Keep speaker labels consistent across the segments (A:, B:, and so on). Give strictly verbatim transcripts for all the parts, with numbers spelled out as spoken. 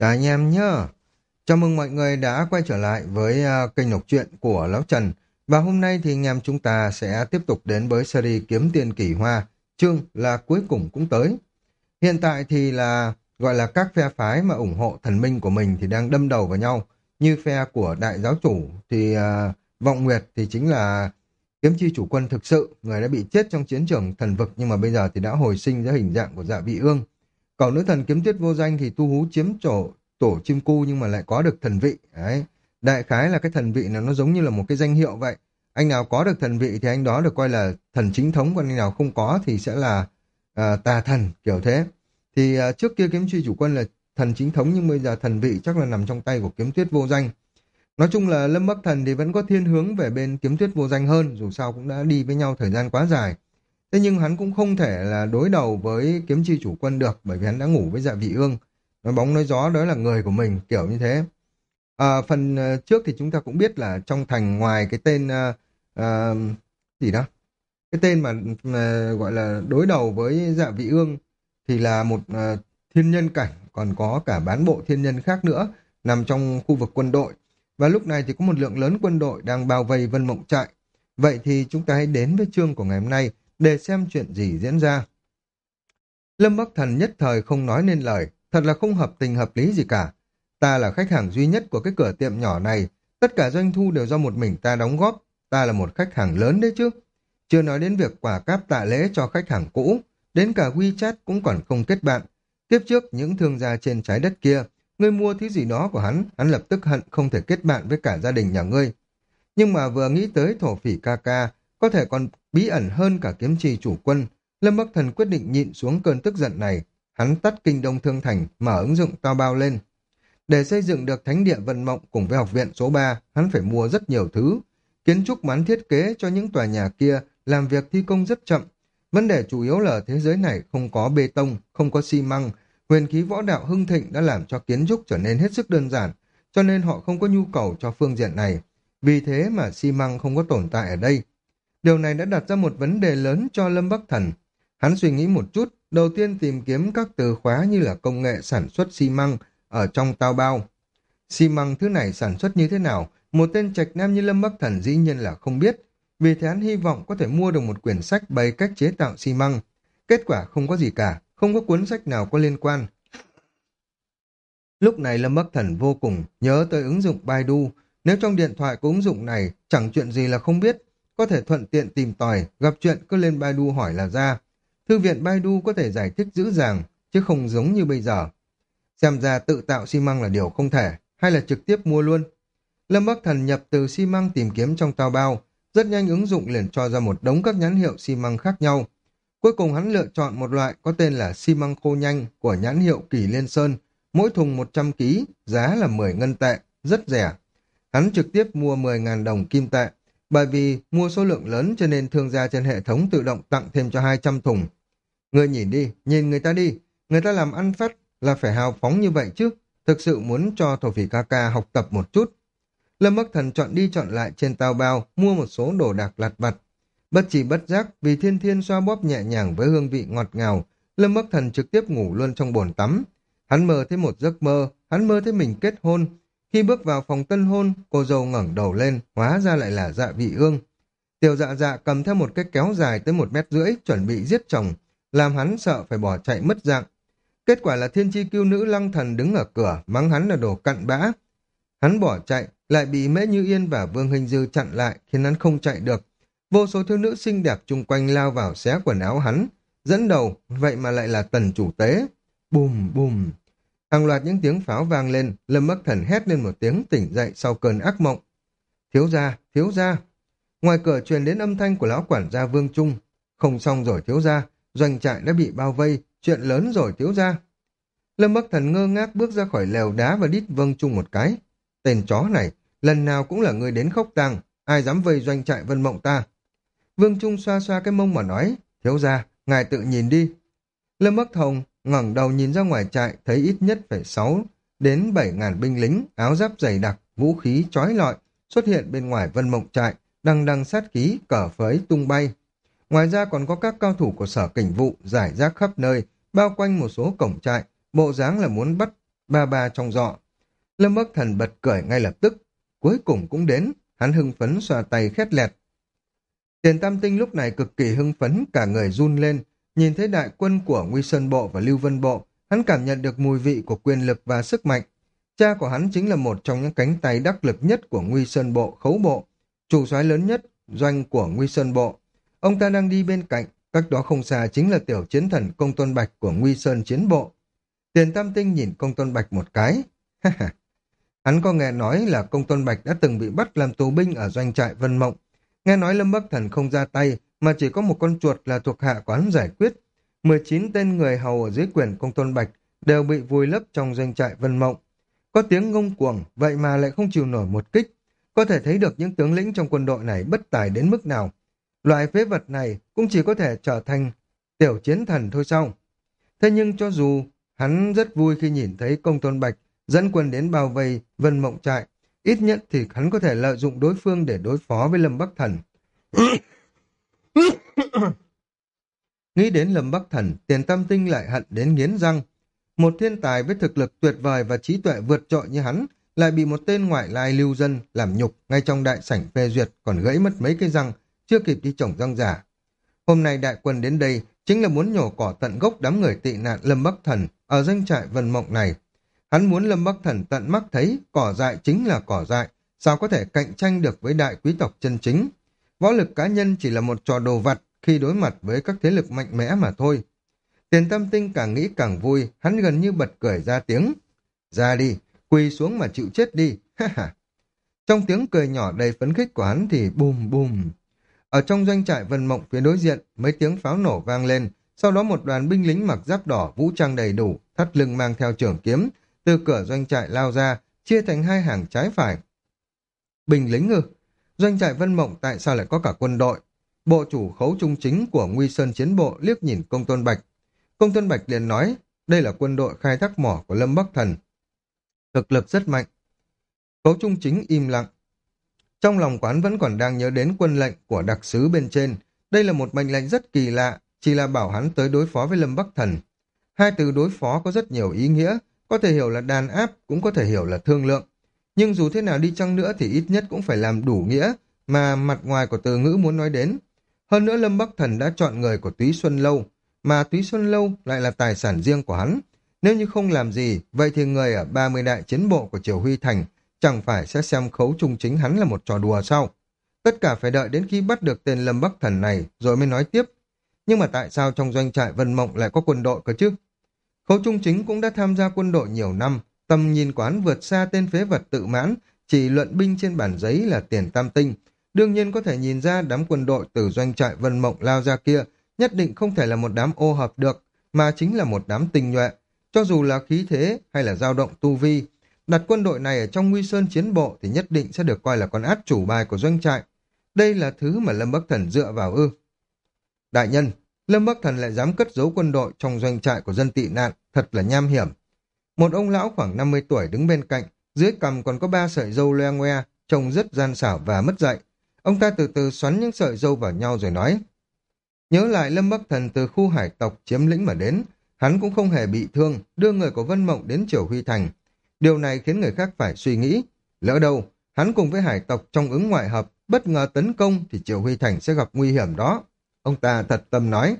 A: Cả anh em nhá. Chào mừng mọi người đã quay trở lại với à, kênh đọc truyện của Lão Trần. Và hôm nay thì anh em chúng ta sẽ tiếp tục đến với series Kiếm Tiền Kỳ Hoa. Chương là cuối cùng cũng tới. Hiện tại thì là gọi là các phe phái mà ủng hộ thần minh của mình thì đang đâm đầu vào nhau. Như phe của đại giáo chủ thì à, Vọng Nguyệt thì chính là kiếm chi chủ quân thực sự, người đã bị chết trong chiến trường thần vực nhưng mà bây giờ thì đã hồi sinh ra hình dạng của Dạ Vị Ương. Còn nữ thần kiếm tuyết vô danh thì tu hú chiếm chỗ tổ chim cu nhưng mà lại có được thần vị. Đấy. Đại khái là cái thần vị này nó giống như là một cái danh hiệu vậy. Anh nào có được thần vị thì anh đó được coi là thần chính thống, còn anh nào không có thì sẽ là à, tà thần, kiểu thế. Thì à, trước kia kiếm truy chủ quân là thần chính thống nhưng bây giờ thần vị chắc là nằm trong tay của kiếm tuyết vô danh. Nói chung là Lâm Bắc Thần thì vẫn có thiên hướng về bên kiếm tuyết vô danh hơn, dù sao cũng đã đi với nhau thời gian quá dài. Thế nhưng hắn cũng không thể là đối đầu với kiếm chi chủ quân được, bởi vì hắn đã ngủ với Dạ Vị Ương. Nói bóng nói gió đó là người của mình, kiểu như thế. À, phần ờ, trước thì chúng ta cũng biết là trong thành, ngoài cái tên ờ, ờ, gì đó, cái tên mà ờ, gọi là đối đầu với Dạ Vị Ương thì là một ờ, thiên nhân cảnh, còn có cả bán bộ thiên nhân khác nữa nằm trong khu vực quân đội. Và lúc này thì có một lượng lớn quân đội đang bao vây Vân Mộng Trại. Vậy thì chúng ta hãy đến với chương của ngày hôm nay để xem chuyện gì diễn ra. Lâm Bắc Thần nhất thời không nói nên lời, thật là không hợp tình hợp lý gì cả. Ta là khách hàng duy nhất của cái cửa tiệm nhỏ này, tất cả doanh thu đều do một mình ta đóng góp, ta là một khách hàng lớn đấy chứ. Chưa nói đến việc quà cáp tạ lễ cho khách hàng cũ, đến cả WeChat cũng còn không kết bạn. Tiếp trước những thương gia trên trái đất kia, ngươi mua thứ gì đó của hắn, hắn lập tức hận không thể kết bạn với cả gia đình nhà ngươi. Nhưng mà vừa nghĩ tới thổ phỉ ca ca, có thể còn bí ẩn hơn cả kiếm trì chủ quân, Lâm Bắc Thần quyết định nhịn xuống cơn tức giận này. Hắn tắt Kinh Đông Thương Thành, mở ứng dụng Tao Bao lên. Để xây dựng được Thánh địa Vận Mộng cùng với học viện số ba, hắn phải mua rất nhiều thứ. Kiến trúc mà hắn thiết kế cho những tòa nhà kia làm việc thi công rất chậm. Vấn đề chủ yếu là thế giới này không có bê tông, không có xi măng. Huyền khí võ đạo hưng thịnh đã làm cho kiến trúc trở nên hết sức đơn giản, cho nên họ không có nhu cầu cho phương diện này. Vì thế mà xi măng không có tồn tại ở đây. Điều này đã đặt ra một vấn đề lớn cho Lâm Bắc Thần. Hắn suy nghĩ một chút, đầu tiên tìm kiếm các từ khóa như là công nghệ sản xuất xi măng ở trong Tao Bao. Xi măng thứ này sản xuất như thế nào, một tên trạch nam như Lâm Bắc Thần dĩ nhiên là không biết. Vì thế hắn hy vọng có thể mua được một quyển sách bày cách chế tạo xi măng. Kết quả không có gì cả, không có cuốn sách nào có liên quan. Lúc này Lâm Bắc Thần vô cùng nhớ tới ứng dụng Baidu. Nếu trong điện thoại có ứng dụng này, chẳng chuyện gì là không biết, có thể thuận tiện tìm tòi, gặp chuyện cứ lên Baidu hỏi là ra. Thư viện Baidu có thể giải thích dễ dàng, chứ không giống như bây giờ. Xem ra tự tạo xi măng là điều không thể, hay là trực tiếp mua luôn. Lâm Bắc Thần nhập từ xi măng tìm kiếm trong Tao Bao, rất nhanh ứng dụng liền cho ra một đống các nhãn hiệu xi măng khác nhau. Cuối cùng hắn lựa chọn một loại có tên là xi măng khô nhanh của nhãn hiệu Kỳ Liên Sơn, mỗi thùng một trăm ki lô gam, giá là mười ngân tệ, rất rẻ. Hắn trực tiếp mua mười nghìn đồng kim tệ, bởi vì mua số lượng lớn cho nên thương gia trên hệ thống tự động tặng thêm cho hai trăm thùng. Ngươi nhìn đi, nhìn người ta đi, người ta làm ăn phát là phải hào phóng như vậy chứ, thực sự muốn cho thổ phỉ ca ca học tập một chút. Lâm Bắc Thần chọn đi chọn lại trên Tao Bao, mua một số đồ đạc lặt vặt. Bất chỉ bất giác, vì thiên thiên xoa bóp nhẹ nhàng với hương vị ngọt ngào, Lâm Bắc Thần trực tiếp ngủ luôn trong bồn tắm. Hắn mơ thấy một giấc mơ, hắn mơ thấy mình kết hôn. Khi bước vào phòng tân hôn, cô dâu ngẩng đầu lên, hóa ra lại là Dạ Vị Ương. Tiểu Dạ Dạ cầm theo một cái kéo dài tới một mét rưỡi, chuẩn bị giết chồng, làm hắn sợ phải bỏ chạy mất dạng. Kết quả là thiên chi kiêu nữ Lăng Thần đứng ở cửa, mắng hắn là đồ cặn bã. Hắn bỏ chạy, lại bị Mễ Như Yên và Vương Hình Dư chặn lại, khiến hắn không chạy được. Vô số thiếu nữ xinh đẹp chung quanh lao vào xé quần áo hắn. Dẫn đầu, vậy mà lại là Tần chủ tế. Bùm bùm. Hàng loạt những tiếng pháo vang lên, Lâm Bắc Thần hét lên một tiếng tỉnh dậy sau cơn ác mộng. Thiếu gia, thiếu gia. Ngoài cửa truyền đến âm thanh của lão quản gia Vương Trung. Không xong rồi thiếu gia, doanh trại đã bị bao vây, chuyện lớn rồi thiếu gia. Lâm Bắc Thần ngơ ngác bước ra khỏi lều đá và đít Vương Trung một cái. Tên chó này, lần nào cũng là người đến khóc tang, ai dám vây doanh trại Vân Mộng ta. Vương Trung xoa xoa cái mông mà nói, thiếu gia, ngài tự nhìn đi. Lâm Bắc Thần ngẩng đầu nhìn ra ngoài trại, thấy ít nhất phải sáu đến bảy ngàn binh lính, áo giáp dày đặc, vũ khí chói lọi, xuất hiện bên ngoài Vân Mộng trại, đằng đằng sát khí, cờ phới tung bay. Ngoài ra còn có các cao thủ của Sở Kình Vụ, giải rác khắp nơi, bao quanh một số cổng trại, bộ dáng là muốn bắt ba ba trong giọ. Lâm Bắc Thần bật cười ngay lập tức. Cuối cùng cũng đến, hắn hưng phấn xoa tay khét lẹt. Tiền Tam Tinh lúc này cực kỳ hưng phấn, cả người run lên, nhìn thấy đại quân của Nguy Sơn Bộ và Lưu Vân Bộ, hắn cảm nhận được mùi vị của quyền lực và sức mạnh. Cha của hắn chính là một trong những cánh tay đắc lực nhất của Nguy Sơn Bộ Khấu Bộ, chủ soái lớn nhất doanh của Nguy Sơn Bộ. Ông ta đang đi bên cạnh, cách đó không xa chính là tiểu chiến thần Công Tôn Bạch của Nguy Sơn Chiến Bộ. Tiền Tam Tinh nhìn Công Tôn Bạch một cái. Hắn có nghe nói là Công Tôn Bạch đã từng bị bắt làm tù binh ở doanh trại Vân Mộng. Nghe nói Lâm Bắc Thần không ra tay, mà chỉ có một con chuột là thuộc hạ của hắn giải quyết. mười chín tên người hầu ở dưới quyền Công Tôn Bạch đều bị vùi lấp trong doanh trại Vân Mộng. Có tiếng ngông cuồng, vậy mà lại không chịu nổi một kích. Có thể thấy được những tướng lĩnh trong quân đội này bất tài đến mức nào. Loại phế vật này cũng chỉ có thể trở thành tiểu chiến thần thôi sao? Thế nhưng cho dù hắn rất vui khi nhìn thấy Công Tôn Bạch dẫn quân đến bao vây Vân Mộng trại, ít nhất thì hắn có thể lợi dụng đối phương để đối phó với Lâm Bắc Thần. Nghĩ đến Lâm Bắc Thần, Tiền Tam Tinh lại hận đến nghiến răng. Một thiên tài với thực lực tuyệt vời và trí tuệ vượt trội như hắn lại bị một tên ngoại lai lưu dân làm nhục ngay trong đại sảnh phê duyệt, còn gãy mất mấy cái răng, chưa kịp đi trồng răng giả. Hôm nay đại quân đến đây chính là muốn nhổ cỏ tận gốc đám người tị nạn Lâm Bắc Thần ở doanh trại Vân Mộng này. Hắn muốn Lâm Bắc Thần tận mắt thấy cỏ dại chính là cỏ dại, sao có thể cạnh tranh được với đại quý tộc chân chính. Võ lực cá nhân chỉ là một trò đồ vặt khi đối mặt với các thế lực mạnh mẽ mà thôi. Tiền Tam Tinh càng nghĩ càng vui, hắn gần như bật cười ra tiếng. Ra đi, quỳ xuống mà chịu chết đi, ha ha. Trong tiếng cười nhỏ đầy phấn khích của hắn thì bùm bùm. Ở trong doanh trại Vân Mộng phía đối diện, mấy tiếng pháo nổ vang lên, sau đó một đoàn binh lính mặc giáp đỏ vũ trang đầy đủ, thắt lưng mang theo trường kiếm, từ cửa doanh trại lao ra, chia thành hai hàng trái phải. Binh lính ư? Doanh trại Vân Mộng tại sao lại có cả quân đội? Bộ chủ Khấu Trung Chính của Nguy Sơn Chiến Bộ liếc nhìn Công Tôn Bạch. Công Tôn Bạch liền nói, đây là quân đội khai thác mỏ của Lâm Bắc Thần. Thực lực rất mạnh. Khấu Trung Chính im lặng. Trong lòng quán vẫn còn đang nhớ đến quân lệnh của đặc sứ bên trên. Đây là một mệnh lệnh rất kỳ lạ, chỉ là bảo hắn tới đối phó với Lâm Bắc Thần. Hai từ đối phó có rất nhiều ý nghĩa, có thể hiểu là đàn áp, cũng có thể hiểu là thương lượng. Nhưng dù thế nào đi chăng nữa thì ít nhất cũng phải làm đủ nghĩa mà mặt ngoài của từ ngữ muốn nói đến. Hơn nữa Lâm Bắc Thần đã chọn người của Túy Xuân Lâu, mà Túy Xuân Lâu lại là tài sản riêng của hắn. Nếu như không làm gì, vậy thì người ở ba mươi đại chiến bộ của Triều Huy Thành chẳng phải sẽ xem Khấu Trung Chính hắn là một trò đùa sao? Tất cả phải đợi đến khi bắt được tên Lâm Bắc Thần này rồi mới nói tiếp. Nhưng mà tại sao trong doanh trại Vân Mộng lại có quân đội cơ chứ? Khấu Trung Chính cũng đã tham gia quân đội nhiều năm, tầm nhìn quán vượt xa tên phế vật tự mãn, chỉ luận binh trên bản giấy là Tiền Tam Tinh. Đương nhiên có thể nhìn ra đám quân đội từ doanh trại Vân Mộng lao ra kia nhất định không thể là một đám ô hợp được, mà chính là một đám tinh nhuệ. Cho dù là khí thế hay là dao động tu vi, đặt quân đội này ở trong Nguy Sơn Chiến Bộ thì nhất định sẽ được coi là con át chủ bài của doanh trại. Đây là thứ mà Lâm Bắc Thần dựa vào ư? Đại nhân, Lâm Bắc Thần lại dám cất giấu quân đội trong doanh trại của dân tị nạn, thật là nham hiểm. Một ông lão khoảng năm mươi tuổi đứng bên cạnh, dưới cằm còn có ba sợi râu loe ngoe, trông rất gian xảo và mất dạy. Ông ta từ từ xoắn những sợi râu vào nhau rồi nói. Nhớ lại Lâm Bắc Thần từ khu hải tộc chiếm lĩnh mà đến, hắn cũng không hề bị thương, đưa người của Vân Mộng đến Triều Huy Thành. Điều này khiến người khác phải suy nghĩ, lỡ đâu, hắn cùng với hải tộc trong ứng ngoại hợp, bất ngờ tấn công thì Triều Huy Thành sẽ gặp nguy hiểm đó. Ông ta thật tâm nói.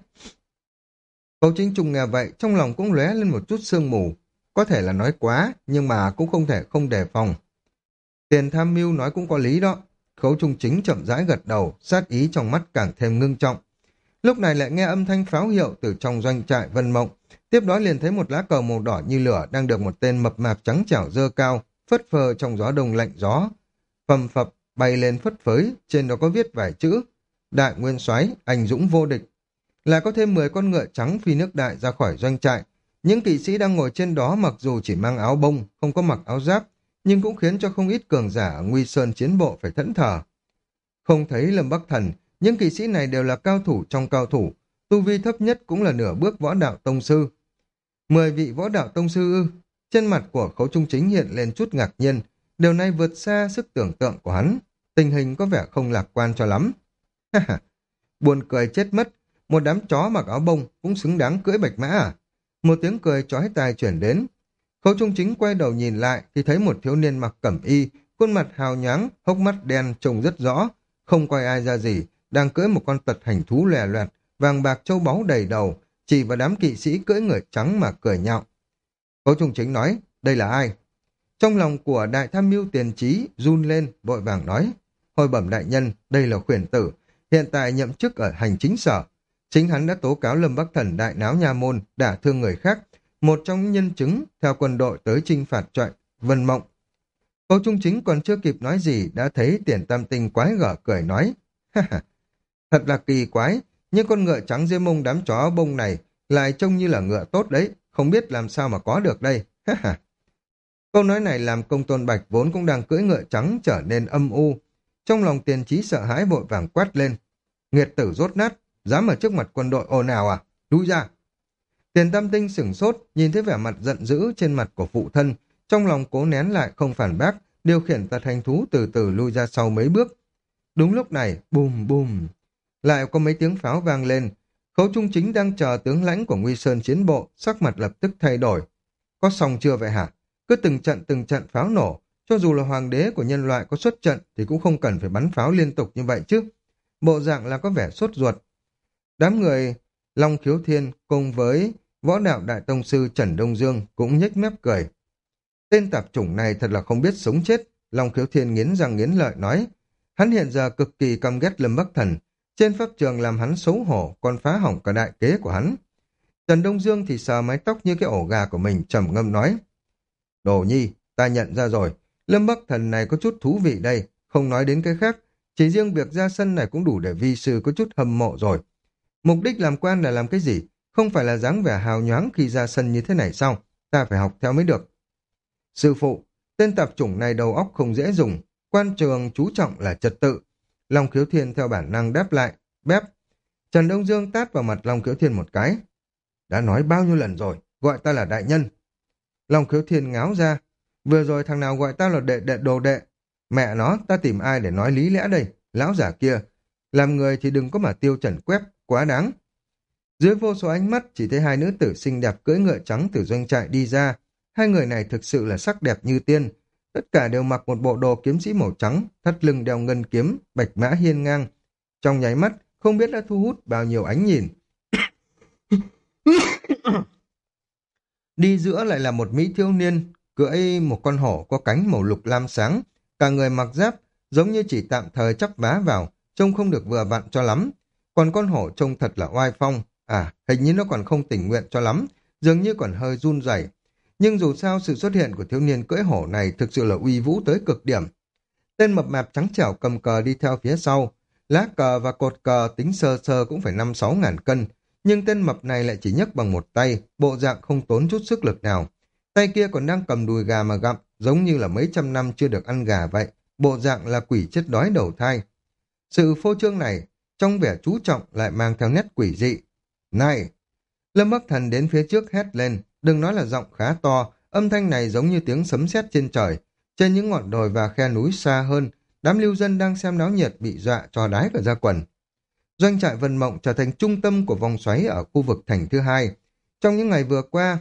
A: Khấu Chính Trung nghe vậy, trong lòng cũng lóe lên một chút sương mù. Có thể là nói quá, nhưng mà cũng không thể không đề phòng. Tiền Tham Mưu nói cũng có lý đó. Khấu Trung Chính chậm rãi gật đầu, sát ý trong mắt càng thêm ngưng trọng. Lúc này lại nghe âm thanh pháo hiệu từ trong doanh trại Vân Mộng. Tiếp đó liền thấy một lá cờ màu đỏ như lửa đang được một tên mập mạp trắng trẻo dơ cao, phất phơ trong gió đông lạnh gió. Phầm phập bay lên phất phới, trên đó có viết vài chữ. Đại Nguyên Soái, anh dũng vô địch. Lại có thêm mười con ngựa trắng phi nước đại ra khỏi doanh trại. Những kỵ sĩ đang ngồi trên đó mặc dù chỉ mang áo bông, không có mặc áo giáp, nhưng cũng khiến cho không ít cường giả ở Nguy Sơn Chiến Bộ phải thẫn thờ. Không thấy Lâm Bắc Thần, những kỵ sĩ này đều là cao thủ trong cao thủ, tu vi thấp nhất cũng là nửa bước võ đạo tông sư. Mười vị võ đạo tông sư ư? Trên mặt của Khấu Trung Chính hiện lên chút ngạc nhiên, điều này vượt xa sức tưởng tượng của hắn. Tình hình có vẻ không lạc quan cho lắm. Buồn cười chết mất, một đám chó mặc áo bông cũng xứng đáng cưỡi bạch mã à? Một tiếng cười chói tai chuyển đến. Khấu Trung Chính quay đầu nhìn lại thì thấy một thiếu niên mặc cẩm y, khuôn mặt hào nhoáng, hốc mắt đen trông rất rõ, không coi ai ra gì, đang cưỡi một con tật hành thú lòe loẹt, vàng bạc châu báu đầy đầu, chỉ vào đám kỵ sĩ cưỡi người trắng mà cười nhạo. Khấu Trung Chính nói, đây là ai? Trong lòng của đại tham mưu tiền trí run lên, vội vàng nói, hồi bẩm đại nhân, đây là khuyển tử, hiện tại nhậm chức ở hành chính sở. Chính hắn đã tố cáo Lâm Bắc Thần đại náo nha môn, đả thương người khác, một trong những nhân chứng theo quân đội tới chinh phạt trọi Vân Mộng. Khấu Trung Chính còn chưa kịp nói gì đã thấy Tiền Tam Tinh quái gở cười nói, ha ha, thật là kỳ quái, nhưng con ngựa trắng dưới mông đám chó bông này lại trông như là ngựa tốt đấy, không biết làm sao mà có được đây, ha ha. Câu nói này làm Công Tôn Bạch vốn cũng đang cưỡi ngựa trắng trở nên âm u. Trong lòng Tiền Trí sợ hãi vội vàng quát lên, nghiệt tử rốt nát, dám ở trước mặt quân đội ồn ào à, lui ra. Tiền Tam Tinh sửng sốt, nhìn thấy vẻ mặt giận dữ trên mặt của phụ thân, trong lòng cố nén lại không phản bác, điều khiển tật hành thú từ từ lui ra sau mấy bước. Đúng lúc này, bùm bùm, lại có mấy tiếng pháo vang lên. Khấu Trung Chính đang chờ tướng lãnh của Nguy Sơn chiến bộ, sắc mặt lập tức thay đổi. Có xong chưa vậy hả? Cứ từng trận từng trận pháo nổ, cho dù là hoàng đế của nhân loại có xuất trận thì cũng không cần phải bắn pháo liên tục như vậy chứ. Bộ dạng là có vẻ sốt ruột. Đám người Long Khiếu Thiên cùng với võ đạo đại tông sư Trần Đông Dương cũng nhếch mép cười. Tên tạp chủng này thật là không biết sống chết, Long Khiếu Thiên nghiến răng nghiến lợi nói. Hắn hiện giờ cực kỳ căm ghét Lâm Bắc Thần, trên pháp trường làm hắn xấu hổ, còn phá hỏng cả đại kế của hắn. Trần Đông Dương thì sờ mái tóc như cái ổ gà của mình, trầm ngâm nói. Đồ nhi, ta nhận ra rồi, Lâm Bắc Thần này có chút thú vị đây, không nói đến cái khác, chỉ riêng việc ra sân này cũng đủ để vi sư có chút hâm mộ rồi. Mục đích làm quan là làm cái gì? Không phải là dáng vẻ hào nhoáng khi ra sân như thế này sao? Ta phải học theo mới được. Sư phụ, tên tạp chủng này đầu óc không dễ dùng, quan trường chú trọng là trật tự. Long Khiếu Thiên theo bản năng đáp lại, bép. Trần Đông Dương tát vào mặt Long Khiếu Thiên một cái. Đã nói bao nhiêu lần rồi, gọi ta là đại nhân. Long Khiếu Thiên ngáo ra, vừa rồi thằng nào gọi ta là đệ đệ đồ đệ. Mẹ nó, ta tìm ai để nói lý lẽ đây, lão giả kia. Làm người thì đừng có mà tiêu trần quép, quá đáng. Dưới vô số ánh mắt chỉ thấy hai nữ tử xinh đẹp cưỡi ngựa trắng từ doanh trại đi ra. Hai người này thực sự là sắc đẹp như tiên. Tất cả đều mặc một bộ đồ kiếm sĩ màu trắng, thắt lưng đeo ngân kiếm, bạch mã hiên ngang. Trong nháy mắt, không biết đã thu hút bao nhiêu ánh nhìn. Đi giữa lại là một mỹ thiếu niên, cưỡi một con hổ có cánh màu lục lam sáng. Cả người mặc giáp, giống như chỉ tạm thời chắp vá vào, trông không được vừa vặn cho lắm. Còn con hổ trông thật là oai phong, à, hình như nó còn không tình nguyện cho lắm, dường như còn hơi run rẩy. Nhưng dù sao sự xuất hiện của thiếu niên cưỡi hổ này thực sự là uy vũ tới cực điểm. Tên mập mạp trắng trẻo cầm cờ đi theo phía sau, lá cờ và cột cờ tính sơ sơ cũng phải năm sáu ngàn cân, nhưng tên mập này lại chỉ nhấc bằng một tay, bộ dạng không tốn chút sức lực nào. Tay kia còn đang cầm đùi gà mà gặm, giống như là mấy trăm năm chưa được ăn gà vậy, bộ dạng là quỷ chết đói đầu thai. Sự phô trương này, trong vẻ chú trọng lại mang theo nét quỷ dị. Này! Lâm Bắc Thần đến phía trước hét lên, đừng nói là giọng khá to, âm thanh này giống như tiếng sấm sét trên trời. Trên những ngọn đồi và khe núi xa hơn, đám lưu dân đang xem náo nhiệt bị dọa cho đái cả da quần. Doanh trại Vân Mộng trở thành trung tâm của vòng xoáy ở khu vực thành thứ hai. Trong những ngày vừa qua,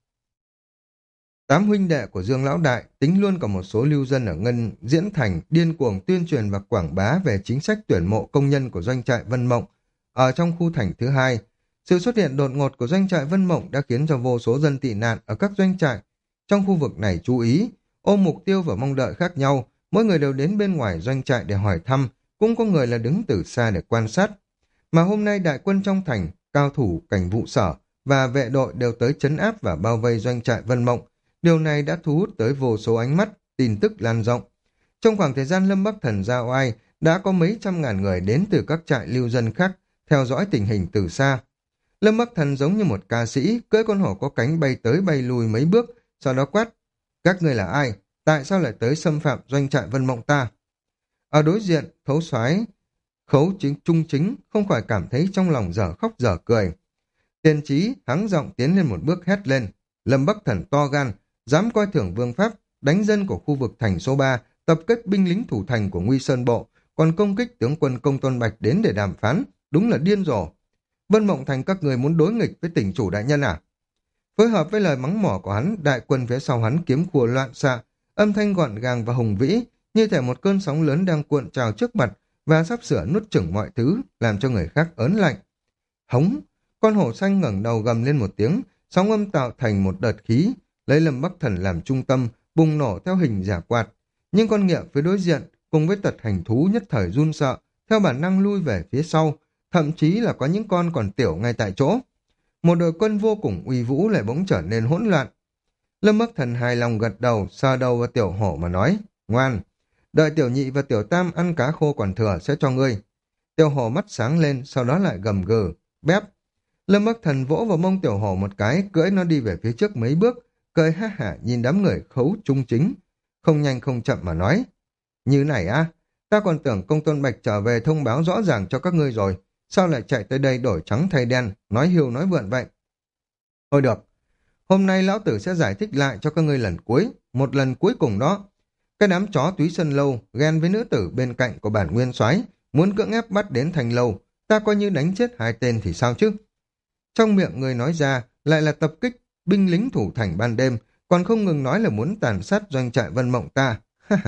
A: tám huynh đệ của Dương Lão Đại tính luôn cả một số lưu dân ở Ngân Diễn Thành điên cuồng tuyên truyền và quảng bá về chính sách tuyển mộ công nhân của doanh trại Vân Mộng ở trong khu thành thứ hai. Sự xuất hiện đột ngột của doanh trại Vân Mộng đã khiến cho vô số dân tị nạn ở các doanh trại trong khu vực này chú ý, ôm mục tiêu và mong đợi khác nhau, mỗi người đều đến bên ngoài doanh trại để hỏi thăm, cũng có người là đứng từ xa để quan sát. Mà hôm nay đại quân trong thành, cao thủ cảnh vụ sở và vệ đội đều tới trấn áp và bao vây doanh trại Vân Mộng. Điều này đã thu hút tới vô số ánh mắt, tin tức lan rộng. Trong khoảng thời gian Lâm Bắc Thần ra oai, đã có mấy trăm ngàn người đến từ các trại lưu dân khác, theo dõi tình hình từ xa. Lâm Bắc Thần giống như một ca sĩ, cưỡi con hổ có cánh bay tới bay lùi mấy bước, sau đó quát, các ngươi là ai? Tại sao lại tới xâm phạm doanh trại Vân Mộng ta? Ở đối diện, thấu soái Khấu chính trung chính không khỏi cảm thấy trong lòng dở khóc dở cười. Tiền Chí hắng giọng tiến lên một bước hét lên, Lâm Bắc Thần to gan, dám coi thường vương pháp, đánh dân của khu vực thành số ba, tập kết binh lính thủ thành của Nguy Sơn Bộ, còn công kích tướng quân Công Tôn Bạch đến để đàm phán, đúng là điên rồ. Vân Mộng Thành các người muốn đối nghịch với tỉnh chủ đại nhân à? Phối hợp với lời mắng mỏ của hắn, đại quân phía sau hắn kiếm khua loạn xạ, âm thanh gọn gàng và hùng vĩ, như thể một cơn sóng lớn đang cuộn trào trước mặt và sắp sửa nuốt chửng mọi thứ, làm cho người khác ớn lạnh. Hống! Con hổ xanh ngẩng đầu gầm lên một tiếng, sóng âm tạo thành một đợt khí, lấy Lâm Bắc Thần làm trung tâm, bùng nổ theo hình giả quạt. Nhưng con ngựa phía đối diện, cùng với tật hành thú nhất thời run sợ, theo bản năng lui về phía sau, thậm chí là có những con còn tiểu ngay tại chỗ. Một đội quân vô cùng uy vũ lại bỗng trở nên hỗn loạn. Lâm Bắc Thần hài lòng gật đầu, sờ đầu vào tiểu hổ mà nói, ngoan, đợi tiểu nhị và tiểu tam ăn cá khô còn thừa sẽ cho ngươi. Tiểu hổ mắt sáng lên, sau đó lại gầm gừ, bép. Lâm Bắc Thần vỗ vào mông tiểu hổ một cái, cưỡi nó đi về phía trước mấy bước, cười ha hả nhìn đám người khấu trung chính, không nhanh không chậm mà nói, như này á, ta còn tưởng Công Tôn Bạch trở về thông báo rõ ràng cho các ngươi rồi, sao lại chạy tới đây đổi trắng thay đen, nói hiu nói vượn vậy. Thôi được, hôm nay lão tử sẽ giải thích lại cho các ngươi lần cuối, một lần cuối cùng đó. Cái đám chó túy sân lâu ghen với nữ tử bên cạnh của bản nguyên soái, muốn cưỡng ép bắt đến thành lâu, ta coi như đánh chết hai tên thì sao chứ. Trong miệng người nói ra lại là tập kích binh lính thủ thành ban đêm, còn không ngừng nói là muốn tàn sát doanh trại Vân Mộng ta.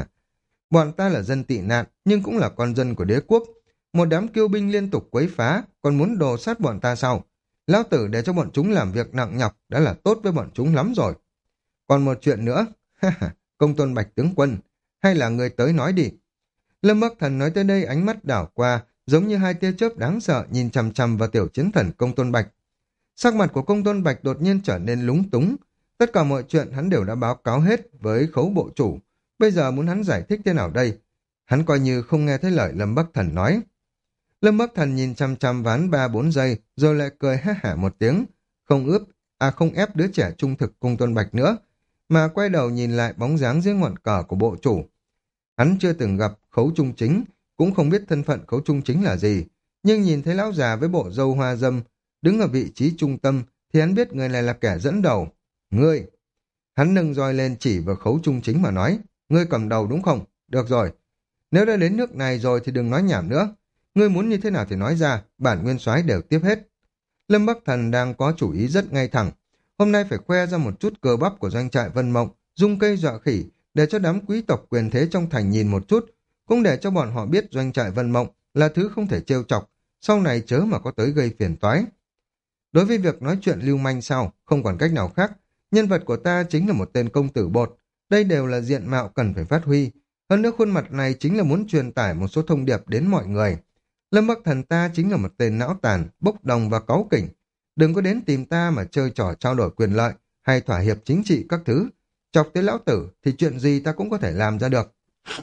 A: Bọn ta là dân tị nạn, nhưng cũng là con dân của đế quốc. Một đám kiêu binh liên tục quấy phá, còn muốn đồ sát bọn ta sao? Lão tử để cho bọn chúng làm việc nặng nhọc đã là tốt với bọn chúng lắm rồi. Còn một chuyện nữa, Công Tôn Bạch tướng quân, hay là người tới nói đi. Lâm Bắc Thần nói tới đây ánh mắt đảo qua, giống như hai tia chớp đáng sợ nhìn chằm chằm vào tiểu chiến thần Công Tôn Bạch. Sắc mặt của Công Tôn Bạch đột nhiên trở nên lúng túng. Tất cả mọi chuyện hắn đều đã báo cáo hết với khấu bộ chủ. Bây giờ muốn hắn giải thích thế nào đây? Hắn coi như không nghe thấy lời Lâm Bắc Thần nói. Lâm Bắc Thần nhìn chăm chăm ván ba bốn giây, rồi lại cười ha hả một tiếng, không ướp, à không ép đứa trẻ trung thực Công Tôn Bạch nữa, mà quay đầu nhìn lại bóng dáng dưới ngọn cờ của bộ chủ. Hắn chưa từng gặp Khấu Trung Chính, cũng không biết thân phận Khấu Trung Chính là gì, nhưng nhìn thấy lão già với bộ râu hoa râm đứng ở vị trí trung tâm, thì hắn biết người này là kẻ dẫn đầu. Ngươi! Hắn nâng roi lên chỉ vào Khấu Trung Chính mà nói, ngươi cầm đầu đúng không? Được rồi. Nếu đã đến nước này rồi thì đừng nói nhảm nữa. Ngươi muốn như thế nào thì nói ra, bản nguyên soái đều tiếp hết. Lâm Bắc Thần đang có chủ ý rất ngay thẳng. Hôm nay phải khoe ra một chút cơ bắp của doanh trại Vân Mộng, dung cây dọa khỉ, để cho đám quý tộc quyền thế trong thành nhìn một chút, cũng để cho bọn họ biết doanh trại Vân Mộng là thứ không thể trêu chọc, sau này chớ mà có tới gây phiền toái. Đối với việc nói chuyện lưu manh sao, không còn cách nào khác. Nhân vật của ta chính là một tên công tử bột. Đây đều là diện mạo cần phải phát huy. Hơn nữa khuôn mặt này chính là muốn truyền tải một số thông điệp đến mọi người. Lâm Bắc Thần ta chính là một tên não tàn, bốc đồng và cáu kỉnh. Đừng có đến tìm ta mà chơi trò trao đổi quyền lợi hay thỏa hiệp chính trị các thứ. Chọc tới lão tử thì chuyện gì ta cũng có thể làm ra được.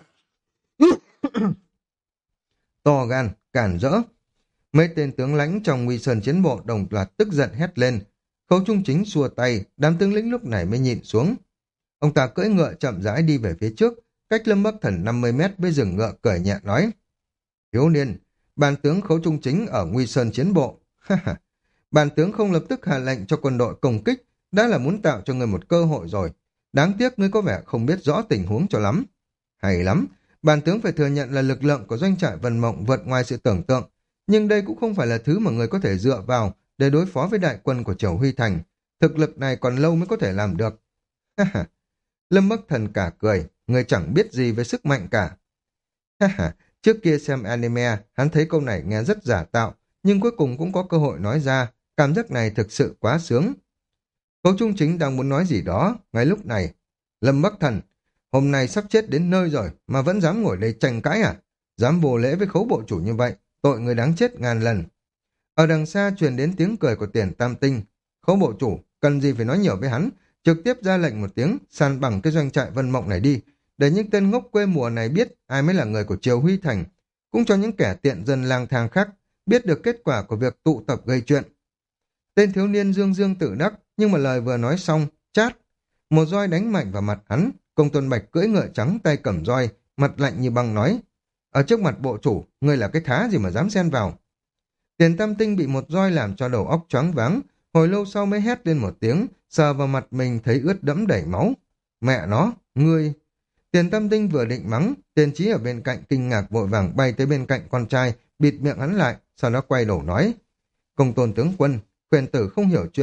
A: To gan, cản rỡ. Mấy tên tướng lãnh trong Nguy Sơn chiến bộ đồng loạt tức giận hét lên. Khấu Trung Chính xua tay, đám tướng lĩnh lúc này mới nhịn xuống. Ông ta cưỡi ngựa chậm rãi đi về phía trước, cách Lâm Bắc Thần năm mươi mét với dừng ngựa cười nhẹ nói. Thiếu niên, ban tướng Khấu Trung Chính ở Nguy Sơn chiến bộ. Ban tướng không lập tức hạ lệnh cho quân đội công kích, đã là muốn tạo cho người một cơ hội rồi. Đáng tiếc ngươi có vẻ không biết rõ tình huống cho lắm. Hay lắm, ban tướng phải thừa nhận là lực lượng của doanh trại Vân Mộng vượt ngoài sự tưởng tượng, nhưng đây cũng không phải là thứ mà người có thể dựa vào để đối phó với đại quân của Triều Huy Thành. Thực lực này còn lâu mới có thể làm được. Lâm Bắc Thần cả cười, người chẳng biết gì về sức mạnh cả. Trước kia xem anime, hắn thấy câu này nghe rất giả tạo, nhưng cuối cùng cũng có cơ hội nói ra, cảm giác này thực sự quá sướng. Khấu Trung Chính đang muốn nói gì đó, ngay lúc này. Lâm Bắc Thần, hôm nay sắp chết đến nơi rồi mà vẫn dám ngồi đây tranh cãi à? Dám vô lễ với Khấu bộ chủ như vậy, tội người đáng chết ngàn lần. Ở đằng xa truyền đến tiếng cười của Tiền Tam Tinh. Khấu bộ chủ, cần gì phải nói nhiều với hắn, trực tiếp ra lệnh một tiếng, san bằng cái doanh trại Vân Mộng này đi, để những tên ngốc quê mùa này biết ai mới là người của Triều Huy Thành, cũng cho những kẻ tiện dân lang thang khác biết được kết quả của việc tụ tập gây chuyện. Tên thiếu niên dương dương tự đắc, nhưng mà lời vừa nói xong, chát, một roi đánh mạnh vào mặt hắn. Công Tôn Bạch cưỡi ngựa trắng tay cầm roi, mặt lạnh như băng nói, ở trước mặt bộ chủ, ngươi là cái thá gì mà dám xen vào. Tiền Tam Tinh bị một roi làm cho đầu óc choáng váng, hồi lâu sau mới hét lên một tiếng, sờ vào mặt mình thấy ướt đẫm đầy máu. Mẹ nó, ngươi... Tiền Tam Tinh vừa định mắng, Tiền Chí ở bên cạnh kinh ngạc vội vàng bay tới bên cạnh con trai, bịt miệng hắn lại, sau đó quay đầu nói. Công Tôn tướng quân, quyền tử không hiểu chuyện,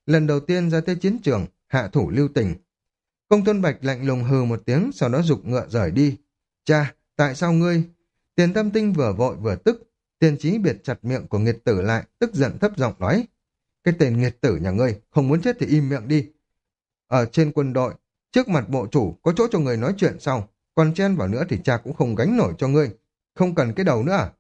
A: lần đầu tiên ra tới chiến trường, hạ thủ lưu tình. Công Tôn Bạch lạnh lùng hừ một tiếng, sau đó giục ngựa rời đi. Cha, tại sao ngươi? Tiền Tam Tinh vừa vội vừa tức, Tiền Chí biệt chặt miệng của nghiệt tử lại, tức giận thấp giọng nói. Cái tên nghiệt tử nhà ngươi, không muốn chết thì im miệng đi. Ở trên quân đội, trước mặt bộ chủ, có chỗ cho người nói chuyện sau, còn chen vào nữa thì cha cũng không gánh nổi cho ngươi. Không cần cái đầu nữa à?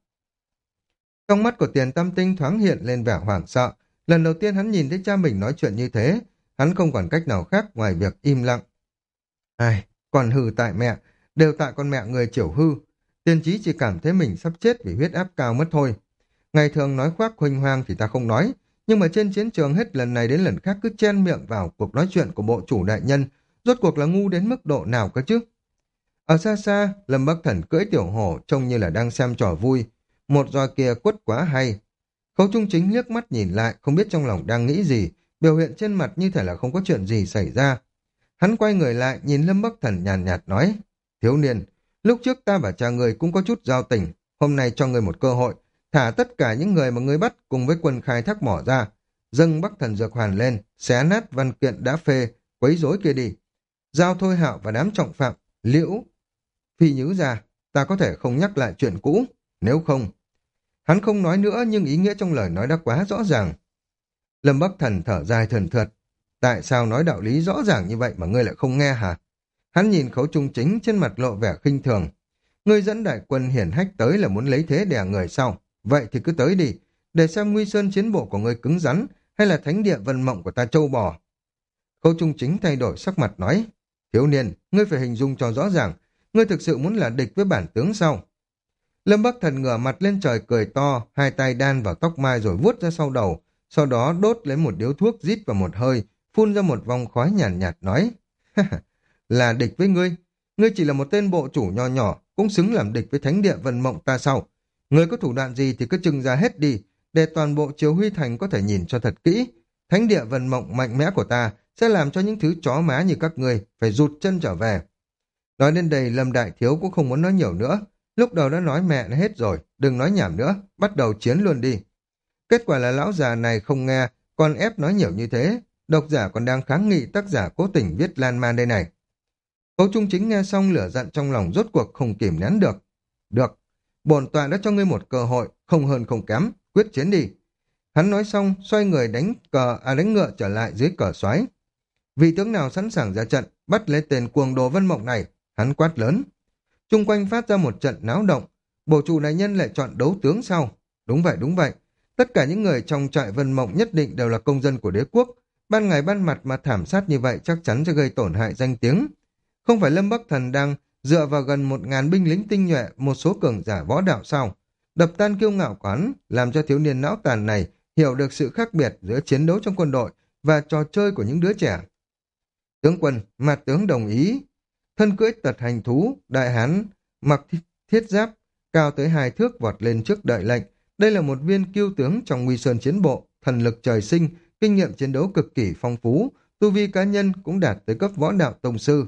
A: Trong mắt của Tiền Tam Tinh thoáng hiện lên vẻ hoảng sợ. Lần đầu tiên hắn nhìn thấy cha mình nói chuyện như thế, hắn không còn cách nào khác ngoài việc im lặng. Ai, còn hư tại mẹ, đều tại con mẹ người chiểu hư. Tiên Chí chỉ cảm thấy mình sắp chết vì huyết áp cao mất thôi. Ngày thường nói khoác huênh hoang thì ta không nói, nhưng mà trên chiến trường hết lần này đến lần khác cứ chen miệng vào cuộc nói chuyện của bộ chủ đại nhân, rốt cuộc là ngu đến mức độ nào cơ chứ? Ở xa xa, Lâm Bắc Thần cưỡi tiểu hổ trông như là đang xem trò vui. Một roi kia quất quá hay. Khấu Trung Chính liếc mắt nhìn lại, không biết trong lòng đang nghĩ gì, biểu hiện trên mặt như thể là không có chuyện gì xảy ra. Hắn quay người lại, nhìn Lâm Bắc Thần nhàn nhạt, nhạt nói, thiếu niên, lúc trước ta và cha người cũng có chút giao tình, hôm nay cho người một cơ hội, thả tất cả những người mà người bắt cùng với quân khai thác mỏ ra, dâng Bắc Thần Dược Hoàn lên, xé nát văn kiện đã phê, quấy rối kia đi. Giao Thôi Hạo và đám trọng phạm, Liễu, Phi Nhứ ra, ta có thể không nhắc lại chuyện cũ, nếu không. Hắn không nói nữa nhưng ý nghĩa trong lời nói đã quá rõ ràng. Lâm Bắc Thần thở dài thườn thượt. Tại sao nói đạo lý rõ ràng như vậy mà ngươi lại không nghe hả? Hắn nhìn Khấu Trung Chính trên mặt lộ vẻ khinh thường. Ngươi dẫn đại quân hiển hách tới là muốn lấy thế đè người sau. Vậy thì cứ tới đi, để xem Nguy Sơn chiến bộ của ngươi cứng rắn hay là thánh địa vân mộng của ta trâu bò. Khấu Trung Chính thay đổi sắc mặt nói. Thiếu niên, ngươi phải hình dung cho rõ ràng. Ngươi thực sự muốn là địch với bản tướng sao? Lâm Bắc Thần ngửa mặt lên trời cười to, hai tay đan vào tóc mai rồi vuốt ra sau đầu, sau đó đốt lấy một điếu thuốc rít vào một hơi, phun ra một vòng khói nhàn nhạt, nhạt nói, là địch với ngươi, ngươi chỉ là một tên bộ chủ nho nhỏ, cũng xứng làm địch với thánh địa vân mộng ta sau. Ngươi có thủ đoạn gì thì cứ trưng ra hết đi, để toàn bộ Triều Huy Thành có thể nhìn cho thật kỹ. Thánh địa vân mộng mạnh mẽ của ta sẽ làm cho những thứ chó má như các ngươi phải rụt chân trở về. Nói đến đây Lâm Đại Thiếu cũng không muốn nói nhiều nữa, lúc đầu đã nói mẹ nó hết rồi, đừng nói nhảm nữa, bắt đầu chiến luôn đi. Kết quả là lão già này không nghe, còn ép nói nhiều như thế, độc giả còn đang kháng nghị tác giả cố tình viết lan man đây này. Cố Trung Chính nghe xong lửa giận trong lòng rốt cuộc không kìm nén được. Được, bổn tọa đã cho ngươi một cơ hội, không hơn không kém, quyết chiến đi. Hắn nói xong, xoay người đánh cờ à đánh ngựa trở lại dưới cờ soái. Vị tướng nào sẵn sàng ra trận, bắt lấy tên cuồng đồ Vân Mộng này, hắn quát lớn. Trung quanh phát ra một trận náo động, bổ chủ đại nhân lại chọn đấu tướng sau. Đúng vậy, đúng vậy. Tất cả những người trong trại Vân Mộng nhất định đều là công dân của đế quốc. Ban ngày ban mặt mà thảm sát như vậy chắc chắn sẽ gây tổn hại danh tiếng. Không phải Lâm Bắc Thần đang dựa vào gần một ngàn binh lính tinh nhuệ, một số cường giả võ đạo sao? Đập tan kiêu ngạo quán, làm cho thiếu niên não tàn này hiểu được sự khác biệt giữa chiến đấu trong quân đội và trò chơi của những đứa trẻ. Tướng quân, mặt tướng đồng ý. Thân cưỡi tật hành thú, đại hán, mặc thiết giáp, cao tới hai thước vọt lên trước đợi lệnh. Đây là một viên kiêu tướng trong Nguy Sơn chiến bộ, thần lực trời sinh, kinh nghiệm chiến đấu cực kỳ phong phú, tu vi cá nhân cũng đạt tới cấp võ đạo tông sư.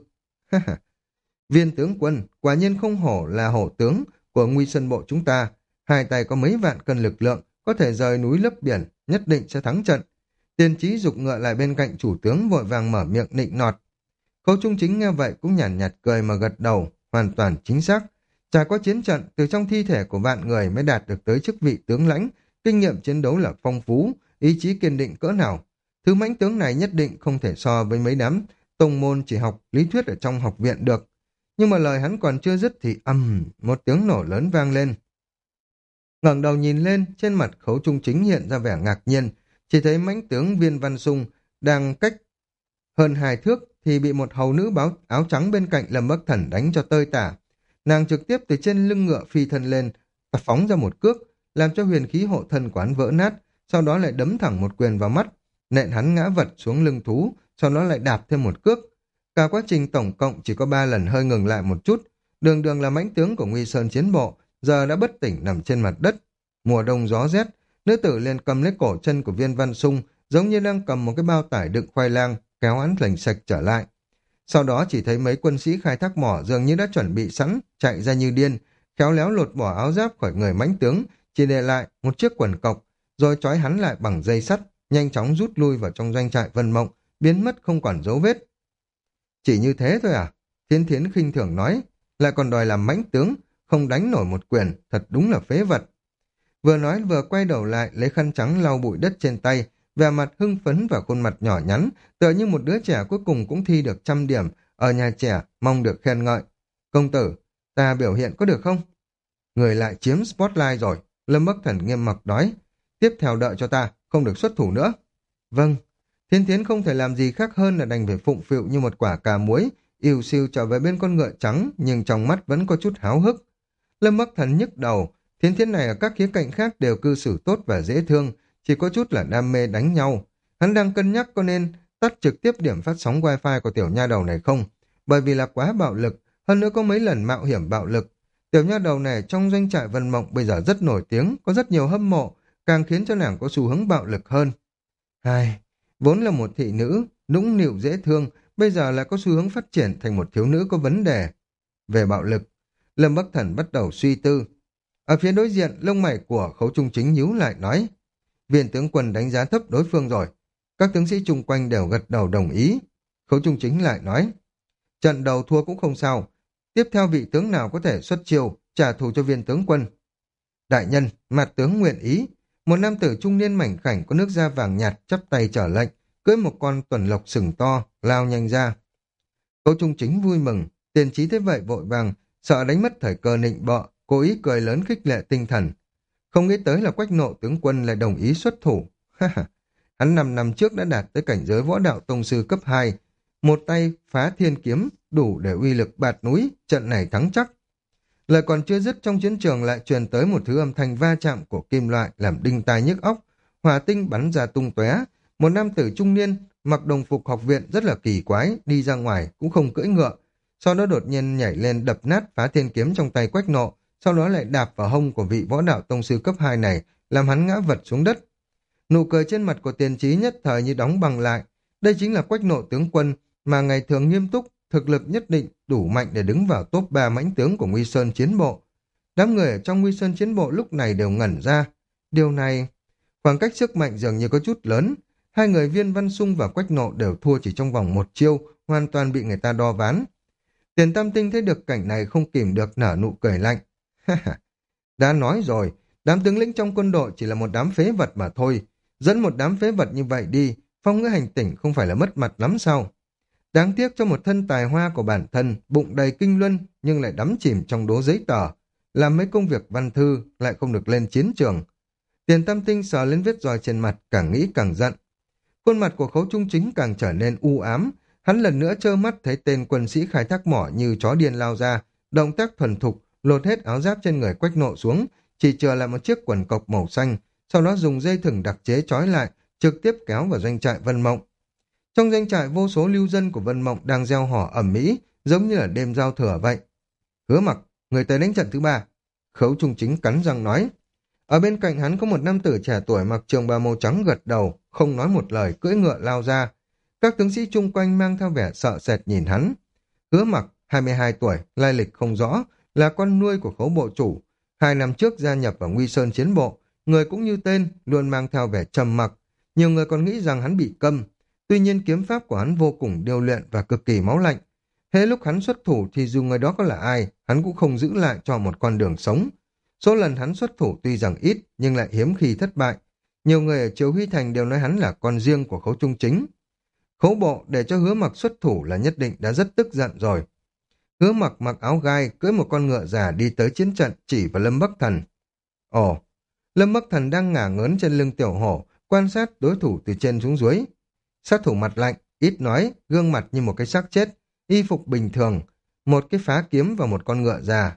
A: Viên tướng quân, quả nhiên không hổ là hổ tướng của Nguy Sơn bộ chúng ta. Hai tay có mấy vạn cân lực lượng, có thể rời núi lấp biển, nhất định sẽ thắng trận. Tiên Chí giục ngựa lại bên cạnh chủ tướng vội vàng mở miệng nịnh nọt. Khấu Trung Chính nghe vậy cũng nhàn nhạt, nhạt cười mà gật đầu, hoàn toàn chính xác. Trải qua chiến trận, từ trong thi thể của vạn người mới đạt được tới chức vị tướng lãnh, kinh nghiệm chiến đấu là phong phú, ý chí kiên định cỡ nào. Thứ mãnh tướng này nhất định không thể so với mấy đám tông môn chỉ học lý thuyết ở trong học viện được. Nhưng mà lời hắn còn chưa dứt thì ầm, um, một tiếng nổ lớn vang lên. Ngẩng đầu nhìn lên, trên mặt Khấu Trung Chính hiện ra vẻ ngạc nhiên, chỉ thấy mãnh tướng Viên Văn Sung đang cách hơn hai thước thì bị một hầu nữ báo áo trắng bên cạnh Lâm Bắc Thần đánh cho tơi tả. Nàng trực tiếp từ trên lưng ngựa phi thân lên và phóng ra một cước, làm cho huyền khí hộ thân quán vỡ nát, sau đó lại đấm thẳng một quyền vào mắt, nện hắn ngã vật xuống lưng thú, sau đó lại đạp thêm một cước. Cả quá trình tổng cộng chỉ có ba lần hơi ngừng lại một chút, đường đường là mãnh tướng của Nguy Sơn chiến bộ, giờ đã bất tỉnh nằm trên mặt đất. Mùa đông gió rét, nữ tử liền cầm lấy cổ chân của Viên Văn Sung, giống như đang cầm một cái bao tải đựng khoai lang, kéo hắn lành sạch trở lại. Sau đó chỉ thấy mấy quân sĩ khai thác mỏ dường như đã chuẩn bị sẵn, chạy ra như điên, khéo léo lột bỏ áo giáp khỏi người mãnh tướng, chỉ để lại một chiếc quần cộc, rồi trói hắn lại bằng dây sắt, nhanh chóng rút lui vào trong doanh trại Vân Mộng, biến mất không còn dấu vết. Chỉ như thế thôi à? Thiên Thiến khinh thường nói, lại còn đòi làm mãnh tướng, không đánh nổi một quyền, thật đúng là phế vật. Vừa nói vừa quay đầu lại lấy khăn trắng lau bụi đất trên tay, vẻ mặt hưng phấn và khuôn mặt nhỏ nhắn, tựa như một đứa trẻ cuối cùng cũng thi được trăm điểm, ở nhà trẻ mong được khen ngợi. Công tử, ta biểu hiện có được không? Người lại chiếm spotlight rồi, Lâm Bắc Thần nghiêm mặt nói. Tiếp theo đợi cho ta, không được xuất thủ nữa. Vâng, Thiên Thiến không thể làm gì khác hơn là đành phải phụng phịu như một quả cà muối, yêu siêu trở về bên con ngựa trắng, nhưng trong mắt vẫn có chút háo hức. Lâm Bắc Thần nhức đầu, Thiên Thiến này ở các khía cạnh khác đều cư xử tốt và dễ thương, chỉ có chút là đam mê đánh nhau. Hắn đang cân nhắc có nên tắt trực tiếp điểm phát sóng wifi của tiểu nha đầu này không, bởi vì là quá bạo lực, hơn nữa có mấy lần mạo hiểm bạo lực. Tiểu nha đầu này trong doanh trại Vân Mộng bây giờ rất nổi tiếng, có rất nhiều hâm mộ, càng khiến cho nàng có xu hướng bạo lực hơn. Hai, vốn là một thị nữ, nũng nịu dễ thương, bây giờ lại có xu hướng phát triển thành một thiếu nữ có vấn đề. Về bạo lực, Lâm Bắc Thần bắt đầu suy tư. Ở phía đối diện, lông mày của Khấu Trung Chính nhíu lại nói, viên tướng quân đánh giá thấp đối phương rồi. Các tướng sĩ chung quanh đều gật đầu đồng ý. Khấu Trung Chính lại nói, trận đầu thua cũng không sao, tiếp theo vị tướng nào có thể xuất chiêu trả thù cho viên tướng quân. Đại nhân, mặt tướng nguyện ý. Một nam tử trung niên mảnh khảnh có nước da vàng nhạt chắp tay trở lệnh, cưỡi một con tuần lộc sừng to, lao nhanh ra. Khấu Trung Chính vui mừng, tiền trí thế vậy vội vàng, sợ đánh mất thời cơ nịnh bợ, cố ý cười lớn khích lệ tinh thần. Không nghĩ tới là Quách Nộ tướng quân lại đồng ý xuất thủ. Hắn năm năm trước đã đạt tới cảnh giới võ đạo tông sư cấp hai, một tay phá thiên kiếm đủ để uy lực bạt núi, trận này thắng chắc. Lời còn chưa dứt, trong chiến trường lại truyền tới một thứ âm thanh va chạm của kim loại làm đinh tai nhức óc, hỏa tinh bắn ra tung tóe. Một nam tử trung niên mặc đồng phục học viện rất là kỳ quái đi ra ngoài cũng không cưỡi ngựa, sau đó đột nhiên nhảy lên đập nát phá thiên kiếm trong tay Quách Nộ, sau đó lại đạp vào hông của vị võ đạo tông sư cấp hai này, làm hắn ngã vật xuống đất. Nụ cười trên mặt của Tiền Trí nhất thời như đóng băng lại. Đây chính là Quách Nộ tướng quân mà ngày thường nghiêm túc, thực lực nhất định đủ mạnh để đứng vào top ba mãnh tướng của Nguy Sơn chiến bộ. Đám người ở trong Nguy Sơn chiến bộ lúc này đều ngẩn ra. Điều này, khoảng cách sức mạnh dường như có chút lớn. Hai người Viên Văn Sung và Quách Nộ đều thua chỉ trong vòng một chiêu, hoàn toàn bị người ta đo ván. Tiền Tam Tinh thấy được cảnh này không kìm được nở nụ cười lạnh. Đã nói rồi, đám tướng lĩnh trong quân đội chỉ là một đám phế vật mà thôi. Dẫn một đám phế vật như vậy đi, phong ngữ hành tỉnh không phải là mất mặt lắm sao? Đáng tiếc cho một thân tài hoa của bản thân, bụng đầy kinh luân nhưng lại đắm chìm trong đố giấy tờ. Làm mấy công việc văn thư lại không được lên chiến trường. Tiền Tam Tinh sờ lên vết roi trên mặt, càng nghĩ càng giận. Khuôn mặt của Khấu Trung Chính càng trở nên u ám. Hắn lần nữa trơ mắt thấy tên quân sĩ khai thác mỏ như chó điên lao ra, động tác thuần thục, lột hết áo giáp trên người Quách Nộ xuống, chỉ chừa lại một chiếc quần cộc màu xanh, sau đó dùng dây thừng đặc chế trói lại, trực tiếp kéo vào doanh trại Vân Mộng. Trong doanh trại vô số lưu dân của Vân Mộng đang gieo hò ầm ĩ, giống như là đêm giao thừa vậy. Hứa Mặc, người tới đánh trận thứ ba. Khấu Trung Chính cắn răng nói. Ở bên cạnh hắn có một nam tử trẻ tuổi mặc trường bào màu trắng gật đầu, không nói một lời, cưỡi ngựa lao ra. Các tướng sĩ chung quanh mang theo vẻ sợ sệt nhìn hắn. Hứa Mặc, hai mươi hai tuổi, lai lịch không rõ, là con nuôi của Khấu bộ chủ. Hai năm trước gia nhập vào Nguy Sơn chiến bộ, người cũng như tên, luôn mang theo vẻ trầm mặc. Nhiều người còn nghĩ rằng hắn bị câm. Tuy nhiên kiếm pháp của hắn vô cùng điêu luyện và cực kỳ máu lạnh. Hễ lúc hắn xuất thủ thì dù người đó có là ai, hắn cũng không giữ lại cho một con đường sống. Số lần hắn xuất thủ tuy rằng ít, nhưng lại hiếm khi thất bại. Nhiều người ở Triều Huy Thành đều nói hắn là con riêng của Khấu Trung Chính. Khấu bộ để cho Hứa Mặc xuất thủ là nhất định đã rất tức giận rồi. Hứa Mặc mặc áo gai, cưỡi một con ngựa già đi tới chiến trận chỉ vào Lâm Bắc Thần. Ồ, Lâm Bắc Thần đang ngả ngớn trên lưng tiểu hổ, quan sát đối thủ từ trên xuống dưới. Sát thủ mặt lạnh, ít nói, gương mặt như một cái xác chết, y phục bình thường, một cái phá kiếm và một con ngựa già.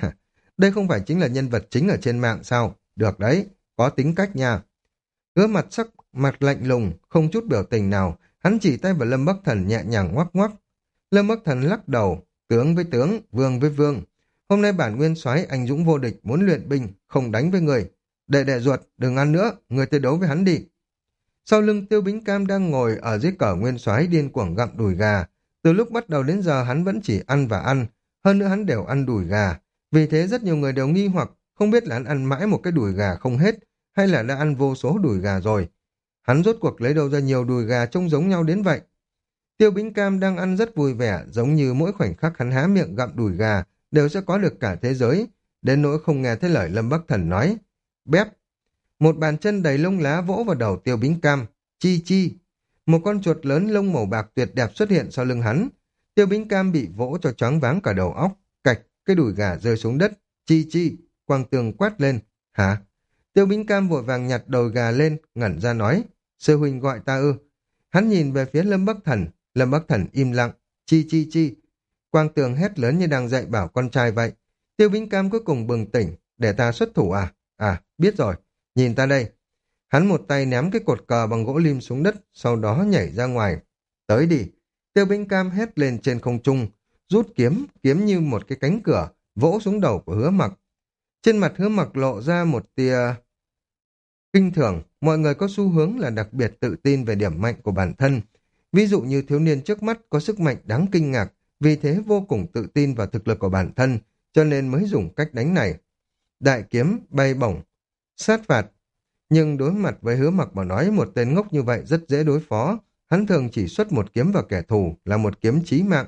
A: Đây không phải chính là nhân vật chính ở trên mạng sao? Được đấy, có tính cách nha. Hứa mặt sắc, mặt lạnh lùng, không chút biểu tình nào, hắn chỉ tay vào Lâm Bắc Thần nhẹ nhàng ngoắc ngoắc. Lâm Bắc Thần lắc đầu, tướng với tướng, vương với vương. Hôm nay bản nguyên soái anh dũng vô địch muốn luyện binh, không đánh với người. Đệ đệ ruột, đừng ăn nữa, người tới đấu với hắn đi. Sau lưng Tiêu Bính Cam đang ngồi ở dưới cờ nguyên soái điên cuồng gặm đùi gà. Từ lúc bắt đầu đến giờ hắn vẫn chỉ ăn và ăn, hơn nữa hắn đều ăn đùi gà. Vì thế rất nhiều người đều nghi hoặc không biết là hắn ăn mãi một cái đùi gà không hết, hay là đã ăn vô số đùi gà rồi. Hắn rốt cuộc lấy đâu ra nhiều đùi gà trông giống nhau đến vậy? Tiêu Bính Cam đang ăn rất vui vẻ, giống như mỗi khoảnh khắc hắn há miệng gặm đùi gà đều sẽ có được cả thế giới, đến nỗi không nghe thấy lời Lâm Bắc Thần nói. Bép! Một bàn chân đầy lông lá vỗ vào đầu Tiêu Bính Cam. Chi chi! Một con chuột lớn lông màu bạc tuyệt đẹp xuất hiện sau lưng hắn. Tiêu Bính Cam bị vỗ cho choáng váng cả đầu óc. Cạch! Cái đùi gà rơi xuống đất. Chi chi! Quang Tường quát lên. Hả? Tiêu Bính Cam vội vàng nhặt đầu gà lên, ngẩn ra nói. Sư huynh gọi ta ư? Hắn nhìn về phía Lâm Bắc Thần. Lâm Bắc Thần im lặng. Chi chi chi! Quang Tường hét lớn như đang dạy bảo con trai vậy. Tiêu Bính Cam cuối cùng bừng tỉnh. Để ta xuất thủ à? À, biết rồi. Nhìn ta đây. Hắn một tay ném cái cột cờ bằng gỗ lim xuống đất, sau đó nhảy ra ngoài. Tới đi. Tiêu Bính Cam hét lên trên không trung, rút kiếm, kiếm như một cái cánh cửa, vỗ xuống đầu của Hứa Mặc. Trên mặt Hứa Mặc lộ ra một tia kinh thường, mọi người có xu hướng là đặc biệt tự tin về điểm mạnh của bản thân. Ví dụ như thiếu niên trước mắt có sức mạnh đáng kinh ngạc, vì thế vô cùng tự tin vào thực lực của bản thân, cho nên mới dùng cách đánh này. Đại kiếm bay bổng, sát phạt. Nhưng đối mặt với Hứa Mặc mà nói một tên ngốc như vậy rất dễ đối phó, hắn thường chỉ xuất một kiếm vào kẻ thù là một kiếm chí mạng.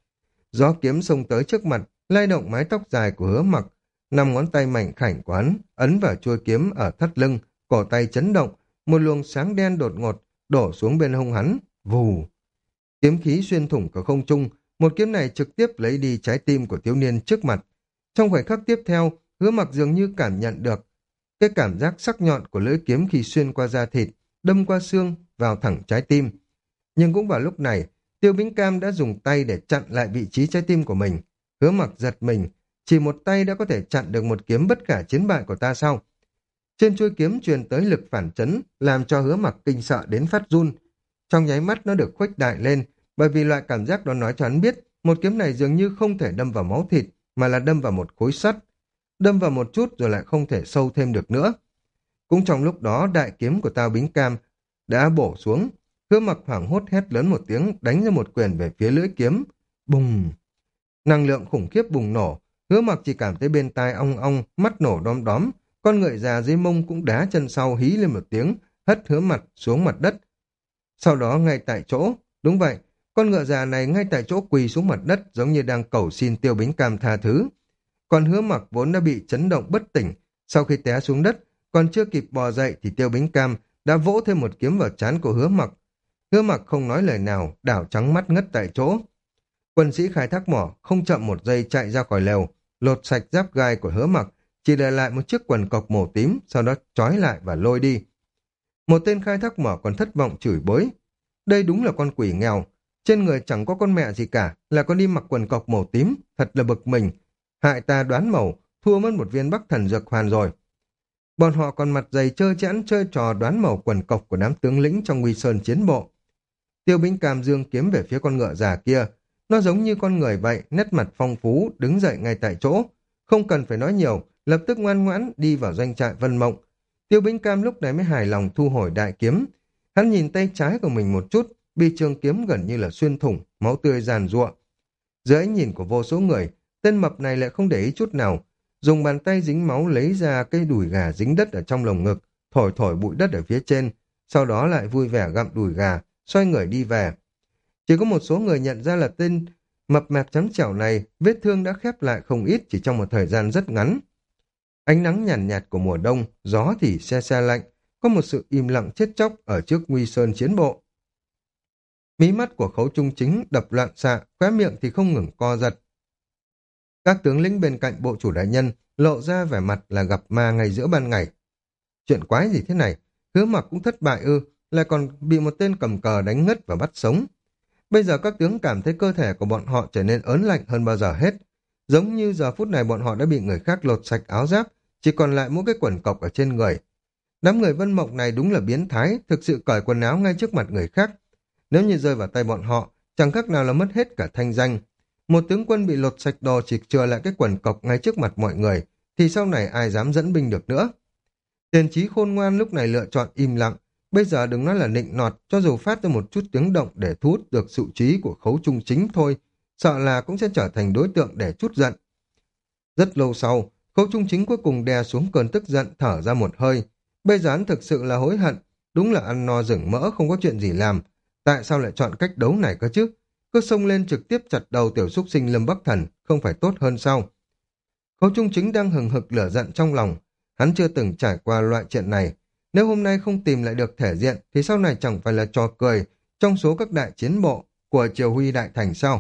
A: Gió kiếm xông tới trước mặt, lay động mái tóc dài của Hứa Mặc, năm ngón tay mảnh khảnh của hắn ấn vào chuôi kiếm ở thắt lưng, cổ tay chấn động, một luồng sáng đen đột ngột đổ xuống bên hông hắn, vù. Kiếm khí xuyên thủng cả không trung, một kiếm này trực tiếp lấy đi trái tim của thiếu niên trước mặt. Trong khoảnh khắc tiếp theo, Hứa Mặc dường như cảm nhận được cái cảm giác sắc nhọn của lưỡi kiếm khi xuyên qua da thịt, đâm qua xương, vào thẳng trái tim. Nhưng cũng vào lúc này, Tiêu Bính Cam đã dùng tay để chặn lại vị trí trái tim của mình. Hứa Mặc giật mình, chỉ một tay đã có thể chặn được một kiếm bất khả chiến bại của ta sao? Trên chuôi kiếm truyền tới lực phản chấn, làm cho Hứa Mặc kinh sợ đến phát run. Trong nháy mắt nó được khuếch đại lên, bởi vì loại cảm giác đó nói cho hắn biết, một kiếm này dường như không thể đâm vào máu thịt, mà là đâm vào một khối sắt. Đâm vào một chút rồi lại không thể sâu thêm được nữa. Cũng trong lúc đó, đại kiếm của Tao Bính Cam đã bổ xuống. Hứa Mặc hoảng hốt hét lớn một tiếng, đánh ra một quyền về phía lưỡi kiếm. Bùng! Năng lượng khủng khiếp bùng nổ. Hứa Mặc chỉ cảm thấy bên tai ong ong, mắt nổ đom đóm. Con ngựa già dưới mông cũng đá chân sau hí lên một tiếng, hất Hứa Mặc xuống mặt đất. Sau đó ngay tại chỗ, đúng vậy, con ngựa già này ngay tại chỗ quỳ xuống mặt đất giống như đang cầu xin Tiêu Bính Cam tha thứ. Còn Hứa Mặc vốn đã bị chấn động bất tỉnh, sau khi té xuống đất, còn chưa kịp bò dậy thì Tiêu Bính Cam đã vỗ thêm một kiếm vào trán của Hứa Mặc. Hứa Mặc không nói lời nào, đảo trắng mắt ngất tại chỗ. Quân sĩ khai thác mỏ không chậm một giây chạy ra khỏi lều, lột sạch giáp gai của Hứa Mặc, chỉ để lại một chiếc quần cộc màu tím, sau đó trói lại và lôi đi. Một tên khai thác mỏ còn thất vọng chửi bới. Đây đúng là con quỷ nghèo, trên người chẳng có con mẹ gì cả, là con đi mặc quần cộc màu tím, thật là bực mình. Hại ta đoán màu, thua mất một viên bắc thần dược hoàn rồi. Bọn họ còn mặt dày trơ chẽn chơi trò đoán màu quần cộc của đám tướng lĩnh trong Nguy Sơn chiến bộ. Tiêu Bính Cam dương kiếm về phía con ngựa già kia. Nó giống như con người vậy, nét mặt phong phú, đứng dậy ngay tại chỗ. Không cần phải nói nhiều, lập tức ngoan ngoãn đi vào doanh trại Vân Mộng. Tiêu Bính Cam lúc này mới hài lòng thu hồi đại kiếm. Hắn nhìn tay trái của mình một chút, bị trường kiếm gần như là xuyên thủng, máu tươi giàn giụa. Dưới ánh nhìn của vô số người, tên mập này lại không để ý chút nào, dùng bàn tay dính máu lấy ra cây đùi gà dính đất ở trong lồng ngực, thổi thổi bụi đất ở phía trên, sau đó lại vui vẻ gặm đùi gà, xoay người đi về. Chỉ có một số người nhận ra là tên mập mạp chấm chẻo này, vết thương đã khép lại không ít chỉ trong một thời gian rất ngắn. Ánh nắng nhàn nhạt, nhạt của mùa đông, gió thì se se lạnh, có một sự im lặng chết chóc ở trước Nguy Sơn chiến bộ. Mí mắt của Khấu Trung Chính đập loạn xạ, khóe miệng thì không ngừng co giật. Các tướng lĩnh bên cạnh bộ chủ đại nhân lộ ra vẻ mặt là gặp ma ngay giữa ban ngày. Chuyện quái gì thế này? Hứa Mặc cũng thất bại ư, lại còn bị một tên cầm cờ đánh ngất và bắt sống. Bây giờ các tướng cảm thấy cơ thể của bọn họ trở nên ớn lạnh hơn bao giờ hết. Giống như giờ phút này bọn họ đã bị người khác lột sạch áo giáp, chỉ còn lại mỗi cái quần cộc ở trên người. Đám người Vân Mộng này đúng là biến thái, thực sự cởi quần áo ngay trước mặt người khác. Nếu như rơi vào tay bọn họ, chẳng khác nào là mất hết cả thanh danh. Một tướng quân bị lột sạch đồ chỉ chừa lại cái quần cộc ngay trước mặt mọi người, thì sau này ai dám dẫn binh được nữa. Tiền Chí khôn ngoan lúc này lựa chọn im lặng. Bây giờ đừng nói là nịnh nọt, cho dù phát ra một chút tiếng động để thu hút được sự chú ý của Khấu Trung Chính thôi, sợ là cũng sẽ trở thành đối tượng để trút giận. Rất lâu sau, Khấu Trung Chính cuối cùng đè xuống cơn tức giận, thở ra một hơi. Bây giờ hắn thực sự là hối hận, đúng là ăn no rừng mỡ không có chuyện gì làm. Tại sao lại chọn cách đấu này cơ chứ? Cứ xông lên trực tiếp chặt đầu tiểu xúc sinh Lâm Bắc Thần, không phải tốt hơn sao? Khấu Trung Chính đang hừng hực lửa giận trong lòng. Hắn chưa từng trải qua loại chuyện này. Nếu hôm nay không tìm lại được thể diện, thì sau này chẳng phải là trò cười trong số các đại chiến bộ của Triều Huy Đại Thành sao?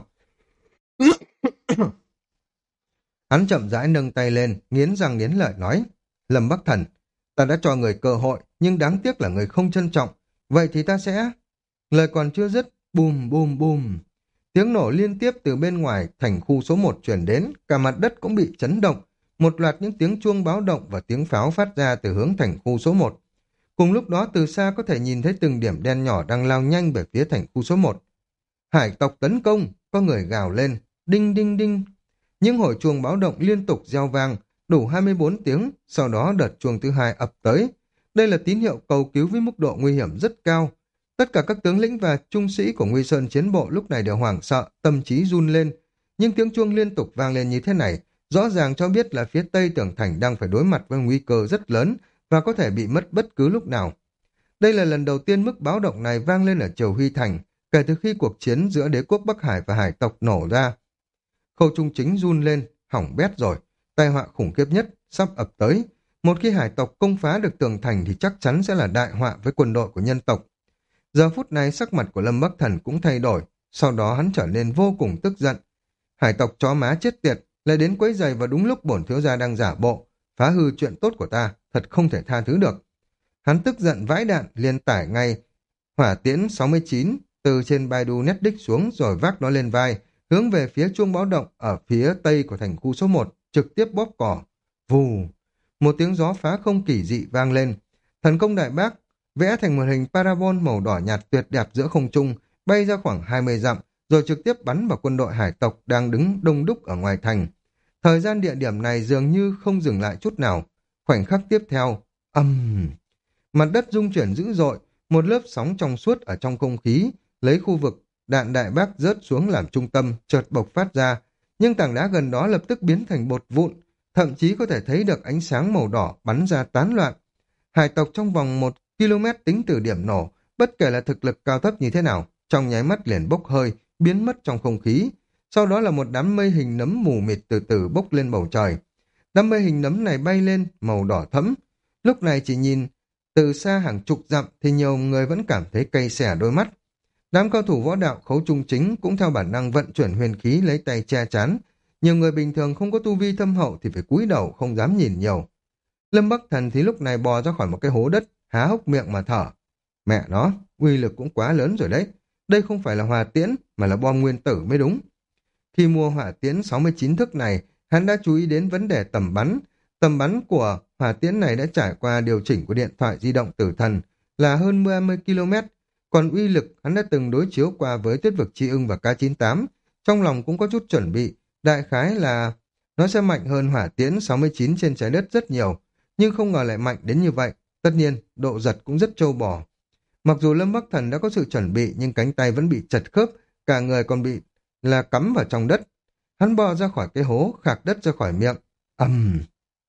A: Hắn chậm rãi nâng tay lên, nghiến răng nghiến lợi nói. Lâm Bắc Thần, ta đã cho người cơ hội, nhưng đáng tiếc là người không trân trọng. Vậy thì ta sẽ... Lời còn chưa dứt, bùm bùm bùm. Tiếng nổ liên tiếp từ bên ngoài thành khu số một truyền đến, cả mặt đất cũng bị chấn động. Một loạt những tiếng chuông báo động và tiếng pháo phát ra từ hướng thành khu số một. Cùng lúc đó từ xa có thể nhìn thấy từng điểm đen nhỏ đang lao nhanh về phía thành khu số một. Hải tộc tấn công, có người gào lên, đinh đinh đinh. Những hồi chuông báo động liên tục reo vang, đủ hai mươi bốn tiếng, sau đó đợt chuông thứ hai ập tới. Đây là tín hiệu cầu cứu với mức độ nguy hiểm rất cao. Tất cả các tướng lĩnh và trung sĩ của Nguy Sơn chiến bộ lúc này đều hoảng sợ, tâm trí run lên. Nhưng tiếng chuông liên tục vang lên như thế này, rõ ràng cho biết là phía tây tường thành đang phải đối mặt với nguy cơ rất lớn và có thể bị mất bất cứ lúc nào. Đây là lần đầu tiên mức báo động này vang lên ở Triều Huy Thành, kể từ khi cuộc chiến giữa đế quốc Bắc Hải và hải tộc nổ ra. Khâu Trung Chính run lên, hỏng bét rồi, tai họa khủng khiếp nhất sắp ập tới. Một khi hải tộc công phá được tường thành thì chắc chắn sẽ là đại họa với quân đội của nhân tộc. Giờ phút này sắc mặt của Lâm Bắc Thần cũng thay đổi, sau đó hắn trở nên vô cùng tức giận. Hải tộc chó má chết tiệt, lại đến quấy giày vào đúng lúc bổn thiếu gia đang giả bộ, phá hư chuyện tốt của ta, thật không thể tha thứ được. Hắn tức giận vãi đạn, liền tải ngay hỏa tiễn sáu mươi chín từ trên Baidu Netdisk xuống rồi vác nó lên vai, hướng về phía chuông báo động ở phía tây của thành khu số một, trực tiếp bóp cỏ. Vù! Một tiếng gió phá không kỳ dị vang lên. Thần công đại bác vẽ thành một hình parabol màu đỏ nhạt tuyệt đẹp giữa không trung, bay ra khoảng hai mươi dặm, rồi trực tiếp bắn vào quân đội hải tộc đang đứng đông đúc ở ngoài thành. Thời gian địa điểm này dường như không dừng lại chút nào. Khoảnh khắc tiếp theo, âm... Um... Mặt đất rung chuyển dữ dội, một lớp sóng trong suốt ở trong không khí, lấy khu vực đạn đại bác rớt xuống làm trung tâm, chợt bộc phát ra. Nhưng tảng đá gần đó lập tức biến thành bột vụn, thậm chí có thể thấy được ánh sáng màu đỏ bắn ra tán loạn. Hải tộc trong vòng một ki lô mét tính từ điểm nổ, bất kể là thực lực cao thấp như thế nào, trong nháy mắt liền bốc hơi, biến mất trong không khí. Sau đó là một đám mây hình nấm mù mịt từ từ bốc lên bầu trời. Đám mây hình nấm này bay lên, màu đỏ thẫm. Lúc này chỉ nhìn từ xa hàng chục dặm thì nhiều người vẫn cảm thấy cay xẻ đôi mắt. Đám cao thủ võ đạo Khấu Trung Chính cũng theo bản năng vận chuyển huyền khí lấy tay che chắn. Nhiều người bình thường không có tu vi thâm hậu thì phải cúi đầu không dám nhìn nhiều. Lâm Bắc Thần thì lúc này bò ra khỏi một cái hố đất, há hốc miệng mà thở. Mẹ nó, uy lực cũng quá lớn rồi đấy. Đây không phải là hỏa tiễn mà là bom nguyên tử mới đúng. Khi mua hỏa tiễn sáu mươi chín thức này, hắn đã chú ý đến vấn đề tầm bắn. Tầm bắn của hỏa tiễn này đã trải qua điều chỉnh của điện thoại di động tử thần là hơn ba mươi ki lô mét. Còn uy lực hắn đã từng đối chiếu qua với Tuyết vực Chi ưng và K chín tám. Trong lòng cũng có chút chuẩn bị. Đại khái là nó sẽ mạnh hơn hỏa tiễn sáu mươi chín trên trái đất rất nhiều. Nhưng không ngờ lại mạnh đến như vậy. Tất nhiên, độ giật cũng rất trâu bò. Mặc dù Lâm Bắc Thần đã có sự chuẩn bị nhưng cánh tay vẫn bị chật khớp, cả người còn bị là cắm vào trong đất. Hắn bò ra khỏi cái hố, khạc đất ra khỏi miệng. Ầm!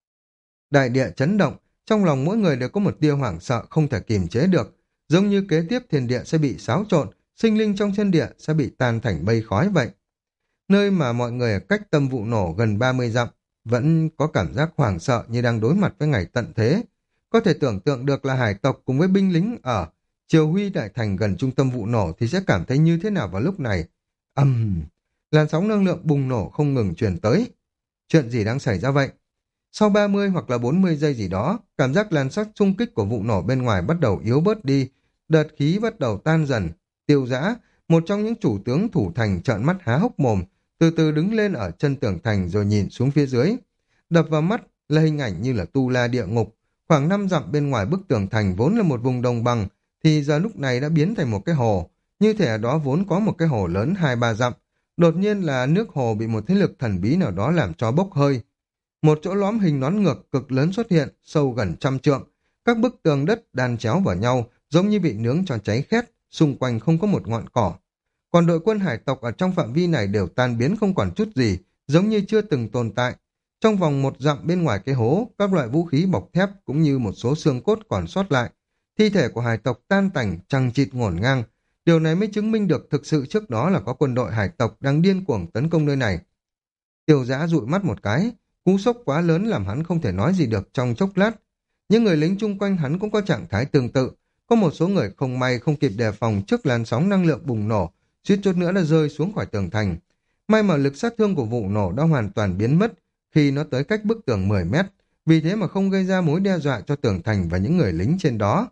A: Đại địa chấn động, trong lòng mỗi người đều có một tia hoảng sợ không thể kìm chế được. Giống như kế tiếp thiên địa sẽ bị xáo trộn, sinh linh trong thiên địa sẽ bị tan thành mây khói vậy. Nơi mà mọi người ở cách tâm vụ nổ gần ba mươi dặm, vẫn có cảm giác hoảng sợ như đang đối mặt với ngày tận thế. Có thể tưởng tượng được là hải tộc cùng với binh lính ở Triều Huy Đại Thành gần trung tâm vụ nổ thì sẽ cảm thấy như thế nào vào lúc này. Ầm! Um, làn sóng năng lượng bùng nổ không ngừng truyền tới. Chuyện gì đang xảy ra vậy? Sau ba mươi hoặc là bốn mươi giây gì đó, cảm giác làn sắc xung kích của vụ nổ bên ngoài bắt đầu yếu bớt đi, đợt khí bắt đầu tan dần, tiêu rã. Một trong những chủ tướng thủ thành trợn mắt há hốc mồm, từ từ đứng lên ở chân tường thành rồi nhìn xuống phía dưới. Đập vào mắt là hình ảnh như là tu la địa ngục. Khoảng năm dặm bên ngoài bức tường thành vốn là một vùng đồng bằng, thì giờ lúc này đã biến thành một cái hồ. Như thể ở đó vốn có một cái hồ lớn hai ba dặm. Đột nhiên là nước hồ bị một thế lực thần bí nào đó làm cho bốc hơi. Một chỗ lõm hình nón ngược cực lớn xuất hiện, sâu gần trăm trượng. Các bức tường đất đan chéo vào nhau, giống như bị nướng cho cháy khét, xung quanh không có một ngọn cỏ. Còn đội quân hải tộc ở trong phạm vi này đều tan biến không còn chút gì, giống như chưa từng tồn tại. Trong vòng một dặm bên ngoài cái hố, các loại vũ khí bọc thép cũng như một số xương cốt còn sót lại, Thi thể của hải tộc tan tành, chằng chịt ngổn ngang. Điều này mới chứng minh được thực sự trước đó là có quân đội hải tộc đang điên cuồng tấn công nơi này. Tiêu Dã dụi mắt một cái, cú sốc quá lớn làm hắn không thể nói gì được trong chốc lát. Những người lính chung quanh hắn cũng có trạng thái tương tự. Có một số người không may không kịp đề phòng trước làn sóng năng lượng bùng nổ, suýt chút nữa đã rơi xuống khỏi tường thành. May mà lực sát thương của vụ nổ đã hoàn toàn biến mất khi nó tới cách bức tường mười mét, vì thế mà không gây ra mối đe dọa cho tường thành và những người lính trên đó.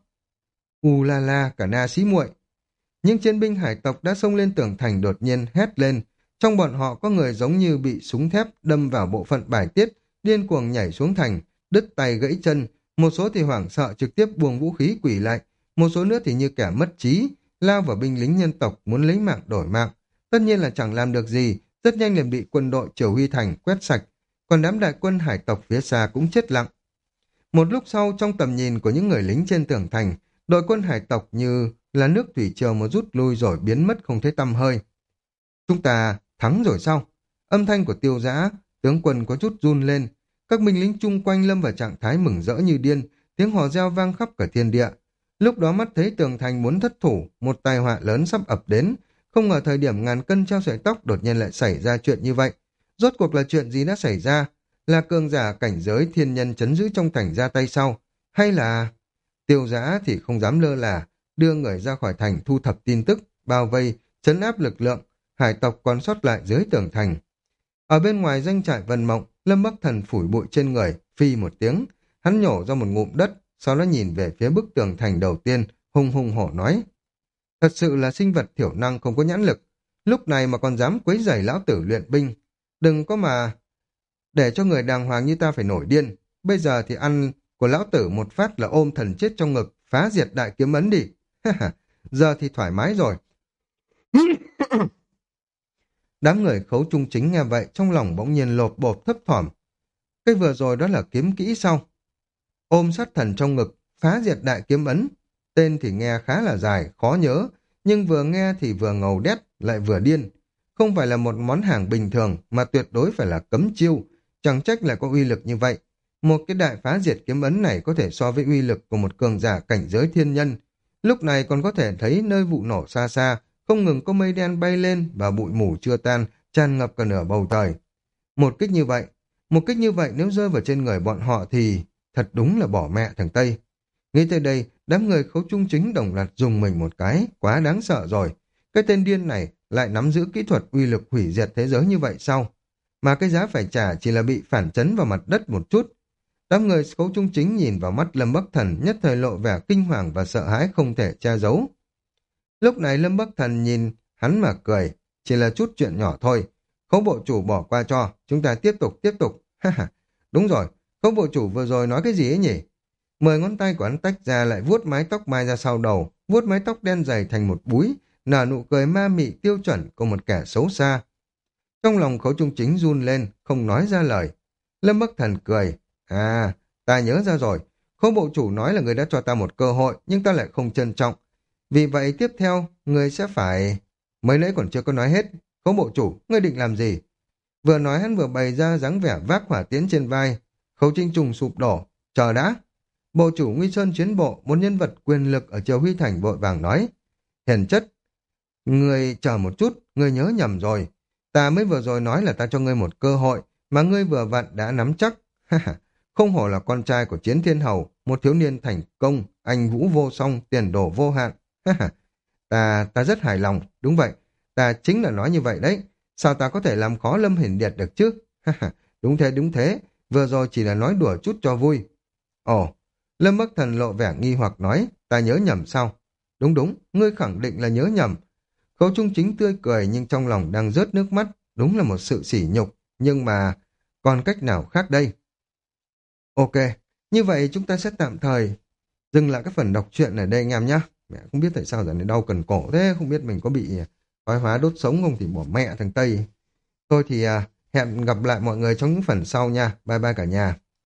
A: U la la, cả na xí muội. Những chiến binh hải tộc đã xông lên tường thành đột nhiên hét lên. Trong bọn họ có người giống như bị súng thép đâm vào bộ phận bài tiết, điên cuồng nhảy xuống thành, đứt tay gãy chân. Một số thì hoảng sợ trực tiếp buông vũ khí quỳ lại, một số nữa thì như kẻ mất trí, lao vào binh lính nhân tộc muốn lấy mạng đổi mạng. Tất nhiên là chẳng làm được gì, rất nhanh liền bị quân đội Triều Huy Thành quét sạch, còn đám đại quân hải tộc phía xa cũng chết lặng. Một lúc sau, trong tầm nhìn của những người lính trên tường thành, đội quân hải tộc như là nước thủy triều mà rút lui rồi biến mất không thấy tăm hơi. Chúng ta thắng rồi sao? Âm thanh của Tiêu Dã, tướng quân có chút run lên. Các binh lính chung quanh lâm vào trạng thái mừng rỡ như điên, tiếng hò reo vang khắp cả thiên địa. Lúc đó mắt thấy tường thành muốn thất thủ, một tai họa lớn sắp ập đến. Không ngờ thời điểm ngàn cân treo sợi tóc đột nhiên lại xảy ra chuyện như vậy. Rốt cuộc là chuyện gì đã xảy ra? Là cường giả cảnh giới thiên nhân chấn giữ trong thành ra tay sau? Hay là... Tiêu Dã thì không dám lơ là, đưa người ra khỏi thành thu thập tin tức, bao vây, trấn áp lực lượng, hải tộc còn sót lại dưới tường thành. Ở bên ngoài doanh trại Vân Mộng, Lâm Bắc Thần phủi bụi trên người, phi một tiếng, hắn nhổ ra một ngụm đất, sau đó nhìn về phía bức tường thành đầu tiên, hùng hùng hổ nói. Thật sự là sinh vật thiểu năng không có nhãn lực, lúc này mà còn dám quấy rầy lão tử luyện binh. Đừng có mà để cho người đàng hoàng như ta phải nổi điên. Bây giờ thì ăn của lão tử một phát là ôm thần chết trong ngực, phá diệt đại kiếm ấn đi. Giờ thì thoải mái rồi. Đám người Khấu Trung Chính nghe vậy trong lòng bỗng nhiên lột bột thấp thỏm. Cái vừa rồi đó là kiếm kỹ sao? Ôm sát thần trong ngực, phá diệt đại kiếm ấn. Tên thì nghe khá là dài, khó nhớ, nhưng vừa nghe thì vừa ngầu đét, lại vừa điên. Không phải là một món hàng bình thường, mà tuyệt đối phải là cấm chiêu. Chẳng trách là có uy lực như vậy. Một cái đại phá diệt kiếm ấn này có thể so với uy lực của một cường giả cảnh giới thiên nhân. Lúc này còn có thể thấy nơi vụ nổ xa xa, không ngừng có mây đen bay lên và bụi mù chưa tan, tràn ngập cả nửa bầu trời. Một kích như vậy, một kích như vậy nếu rơi vào trên người bọn họ thì thật đúng là bỏ mẹ thằng Tây. Nghĩ tới đây, đám người Khấu Trung Chính đồng loạt dùng mình một cái, quá đáng sợ rồi. Cái tên điên này lại nắm giữ kỹ thuật uy lực hủy diệt thế giới như vậy sao? Mà cái giá phải trả chỉ là bị phản chấn vào mặt đất một chút. Đám người Khấu Trung Chính nhìn vào mắt Lâm Bắc Thần nhất thời lộ vẻ kinh hoàng và sợ hãi không thể che giấu. Lúc này Lâm Bắc Thần nhìn hắn mà cười, chỉ là chút chuyện nhỏ thôi. Khấu bộ chủ bỏ qua cho, chúng ta tiếp tục tiếp tục. Đúng rồi, Khấu bộ chủ vừa rồi nói cái gì ấy nhỉ? Mười ngón tay của hắn tách ra lại vuốt mái tóc mai ra sau đầu, vuốt mái tóc đen dày thành một búi, nở nụ cười ma mị tiêu chuẩn của một kẻ xấu xa. Trong lòng Khấu Trung Chính run lên, không nói ra lời. Lâm Bắc Thần cười, à, ta nhớ ra rồi. Khấu bộ chủ nói là người đã cho ta một cơ hội, nhưng ta lại không trân trọng. Vì vậy tiếp theo, người sẽ phải... Mới nãy còn chưa có nói hết. Khấu bộ chủ, ngươi định làm gì? Vừa nói hắn vừa bày ra dáng vẻ vác hỏa tiến trên vai. Khấu Trinh Trùng sụp đổ. Chờ đã. Bộ chủ Nguy Sơn Chiến Bộ, một nhân vật quyền lực ở Triều Huy Thành vội vàng nói. Hiền chất, ngươi chờ một chút, ngươi nhớ nhầm rồi. Ta mới vừa rồi nói là ta cho ngươi một cơ hội, mà ngươi vừa vặn đã nắm chắc. Không hổ là con trai của Chiến Thiên Hầu, một thiếu niên thành công, anh vũ vô song, tiền đồ vô hạn. ta, ta rất hài lòng, đúng vậy, ta chính là nói như vậy đấy. Sao ta có thể làm khó Lâm Hiển Điệt được chứ? Đúng thế, đúng thế, vừa rồi chỉ là nói đùa chút cho vui. Ồ, Lâm Bắc Thần lộ vẻ nghi hoặc nói, ta nhớ nhầm sao? Đúng đúng, ngươi khẳng định là nhớ nhầm. Khấu Trung Chính tươi cười nhưng trong lòng đang rớt nước mắt, đúng là một sự sỉ nhục, nhưng mà còn cách nào khác đây? Ok, như vậy chúng ta sẽ tạm thời dừng lại cái phần đọc truyện ở đây anh em nhé. Mẹ không biết tại sao giờ này đau cần cổ thế, không biết mình có bị thoái hóa đốt sống không thì bỏ mẹ thằng Tây. Thôi thì à, hẹn gặp lại mọi người trong những phần sau nha. Bye bye cả nhà.